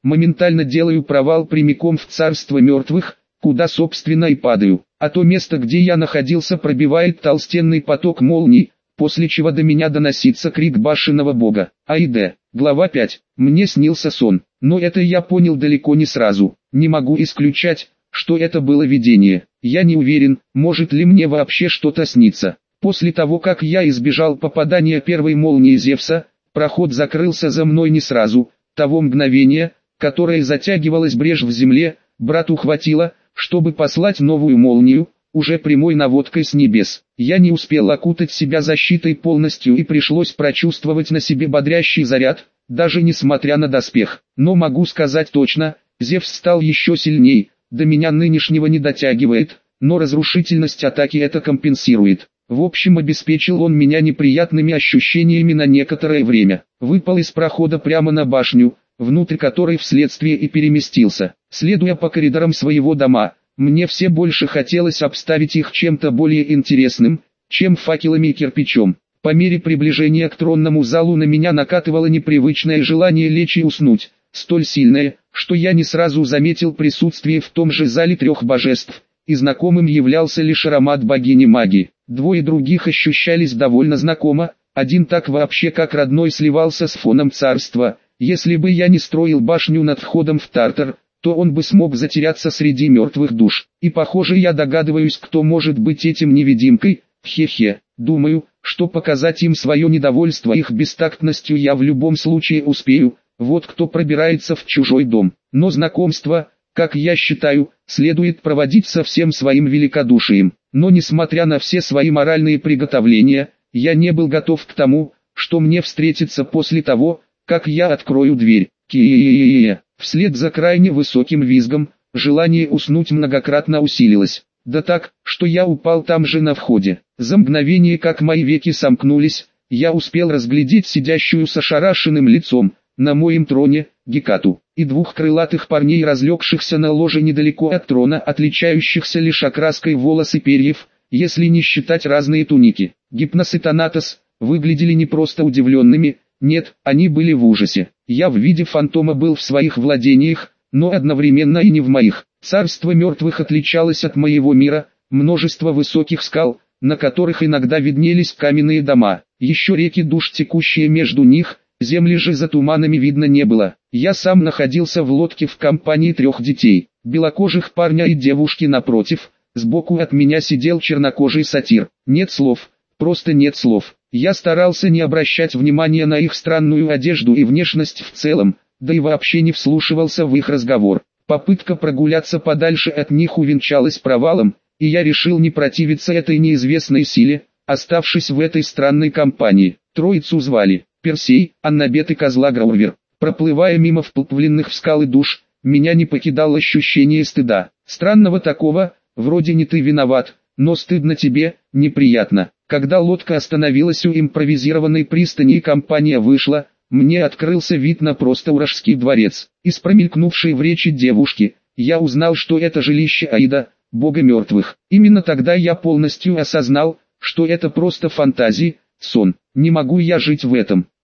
моментально делаю провал прямиком в царство мертвых, куда собственно и падаю. А то место, где я находился, пробивает толстенный поток молний, после чего до меня доносится крик башенного бога. Аиде. Глава 5. Мне снился сон, но это я понял далеко не сразу. Не могу исключать, что это было видение. Я не уверен, может ли мне вообще что-то сниться. После того, как я избежал попадания первой молнии Зевса, проход закрылся за мной не сразу. Того мгновения, которое затягивалась брешь в земле, брату хватило, чтобы послать новую молнию, уже прямой наводкой с небес. Я не успел окутать себя защитой полностью и пришлось прочувствовать на себе бодрящий заряд, даже несмотря на доспех. Но могу сказать точно, Зевс стал еще сильней, до меня нынешнего не дотягивает, но разрушительность атаки это компенсирует. В общем, обеспечил он меня неприятными ощущениями на некоторое время. Выпал из прохода прямо на башню, внутрь которой вследствие и переместился. Следуя по коридорам своего дома, мне все больше хотелось обставить их чем-то более интересным, чем факелами и кирпичом. По мере приближения к тронному залу на меня накатывало непривычное желание лечь и уснуть, столь сильное, что я не сразу заметил присутствие в том же зале 3 божеств, и знакомым являлся лишь аромат богини магии. Двое других ощущались довольно знакомо, один так вообще как родной сливался с фоном царства. Если бы я не строил башню над входом в Тартар, то он бы смог затеряться среди мертвых душ. И похоже, я догадываюсь, кто может быть этим невидимкой. Хе-хе, думаю, что показать им свое недовольство их бестактностью я в любом случае успею. Вот кто пробирается в чужой дом. Но знакомство, как я считаю, следует проводить со всем своим великодушием. Но несмотря на все свои моральные приготовления, я не был готов к тому, что мне встретится после того, как я открою дверь. Ки-е-е-е-е. Вслед за крайне высоким визгом, желание уснуть многократно усилилось. Да так, что я упал там же на входе. За мгновение, как мои веки сомкнулись, я успел разглядеть сидящую с ошарашенным лицом, на моем троне, Гекату, и 2 крылатых парней, разлегшихся на ложе недалеко от трона, отличающихся лишь окраской волос и перьев, если не считать разные туники. Гипнос и Танатос выглядели не просто удивленными, нет, они были в ужасе. Я в виде фантома был в своих владениях, но одновременно и не в моих. Царство мертвых отличалось от моего мира, множество высоких скал, на которых иногда виднелись каменные дома, еще реки душ, текущие между них, земли же за туманами видно не было. Я сам находился в лодке в компании 3 детей, белокожих парня и девушки напротив, сбоку от меня сидел чернокожий сатир. Нет слов, просто нет слов. Я старался не обращать внимания на их странную одежду и внешность в целом, да и вообще не вслушивался в их разговор. Попытка прогуляться подальше от них увенчалась провалом, и я решил не противиться этой неизвестной силе, оставшись в этой странной компании. Троицу звали Персей, Аннабет и Козла Граурвер. Проплывая мимо вплавленных в скалы душ, меня не покидало ощущение стыда. Странного такого, вроде не ты виноват, но стыдно тебе, неприятно. Когда лодка остановилась у импровизированной пристани и компания вышла, мне открылся вид на просто Уражский дворец. Из промелькнувшей в речи девушки, я узнал, что это жилище Аида, бога мертвых. Именно тогда я полностью осознал, что это просто фантазии, сон. Не могу я жить в этом.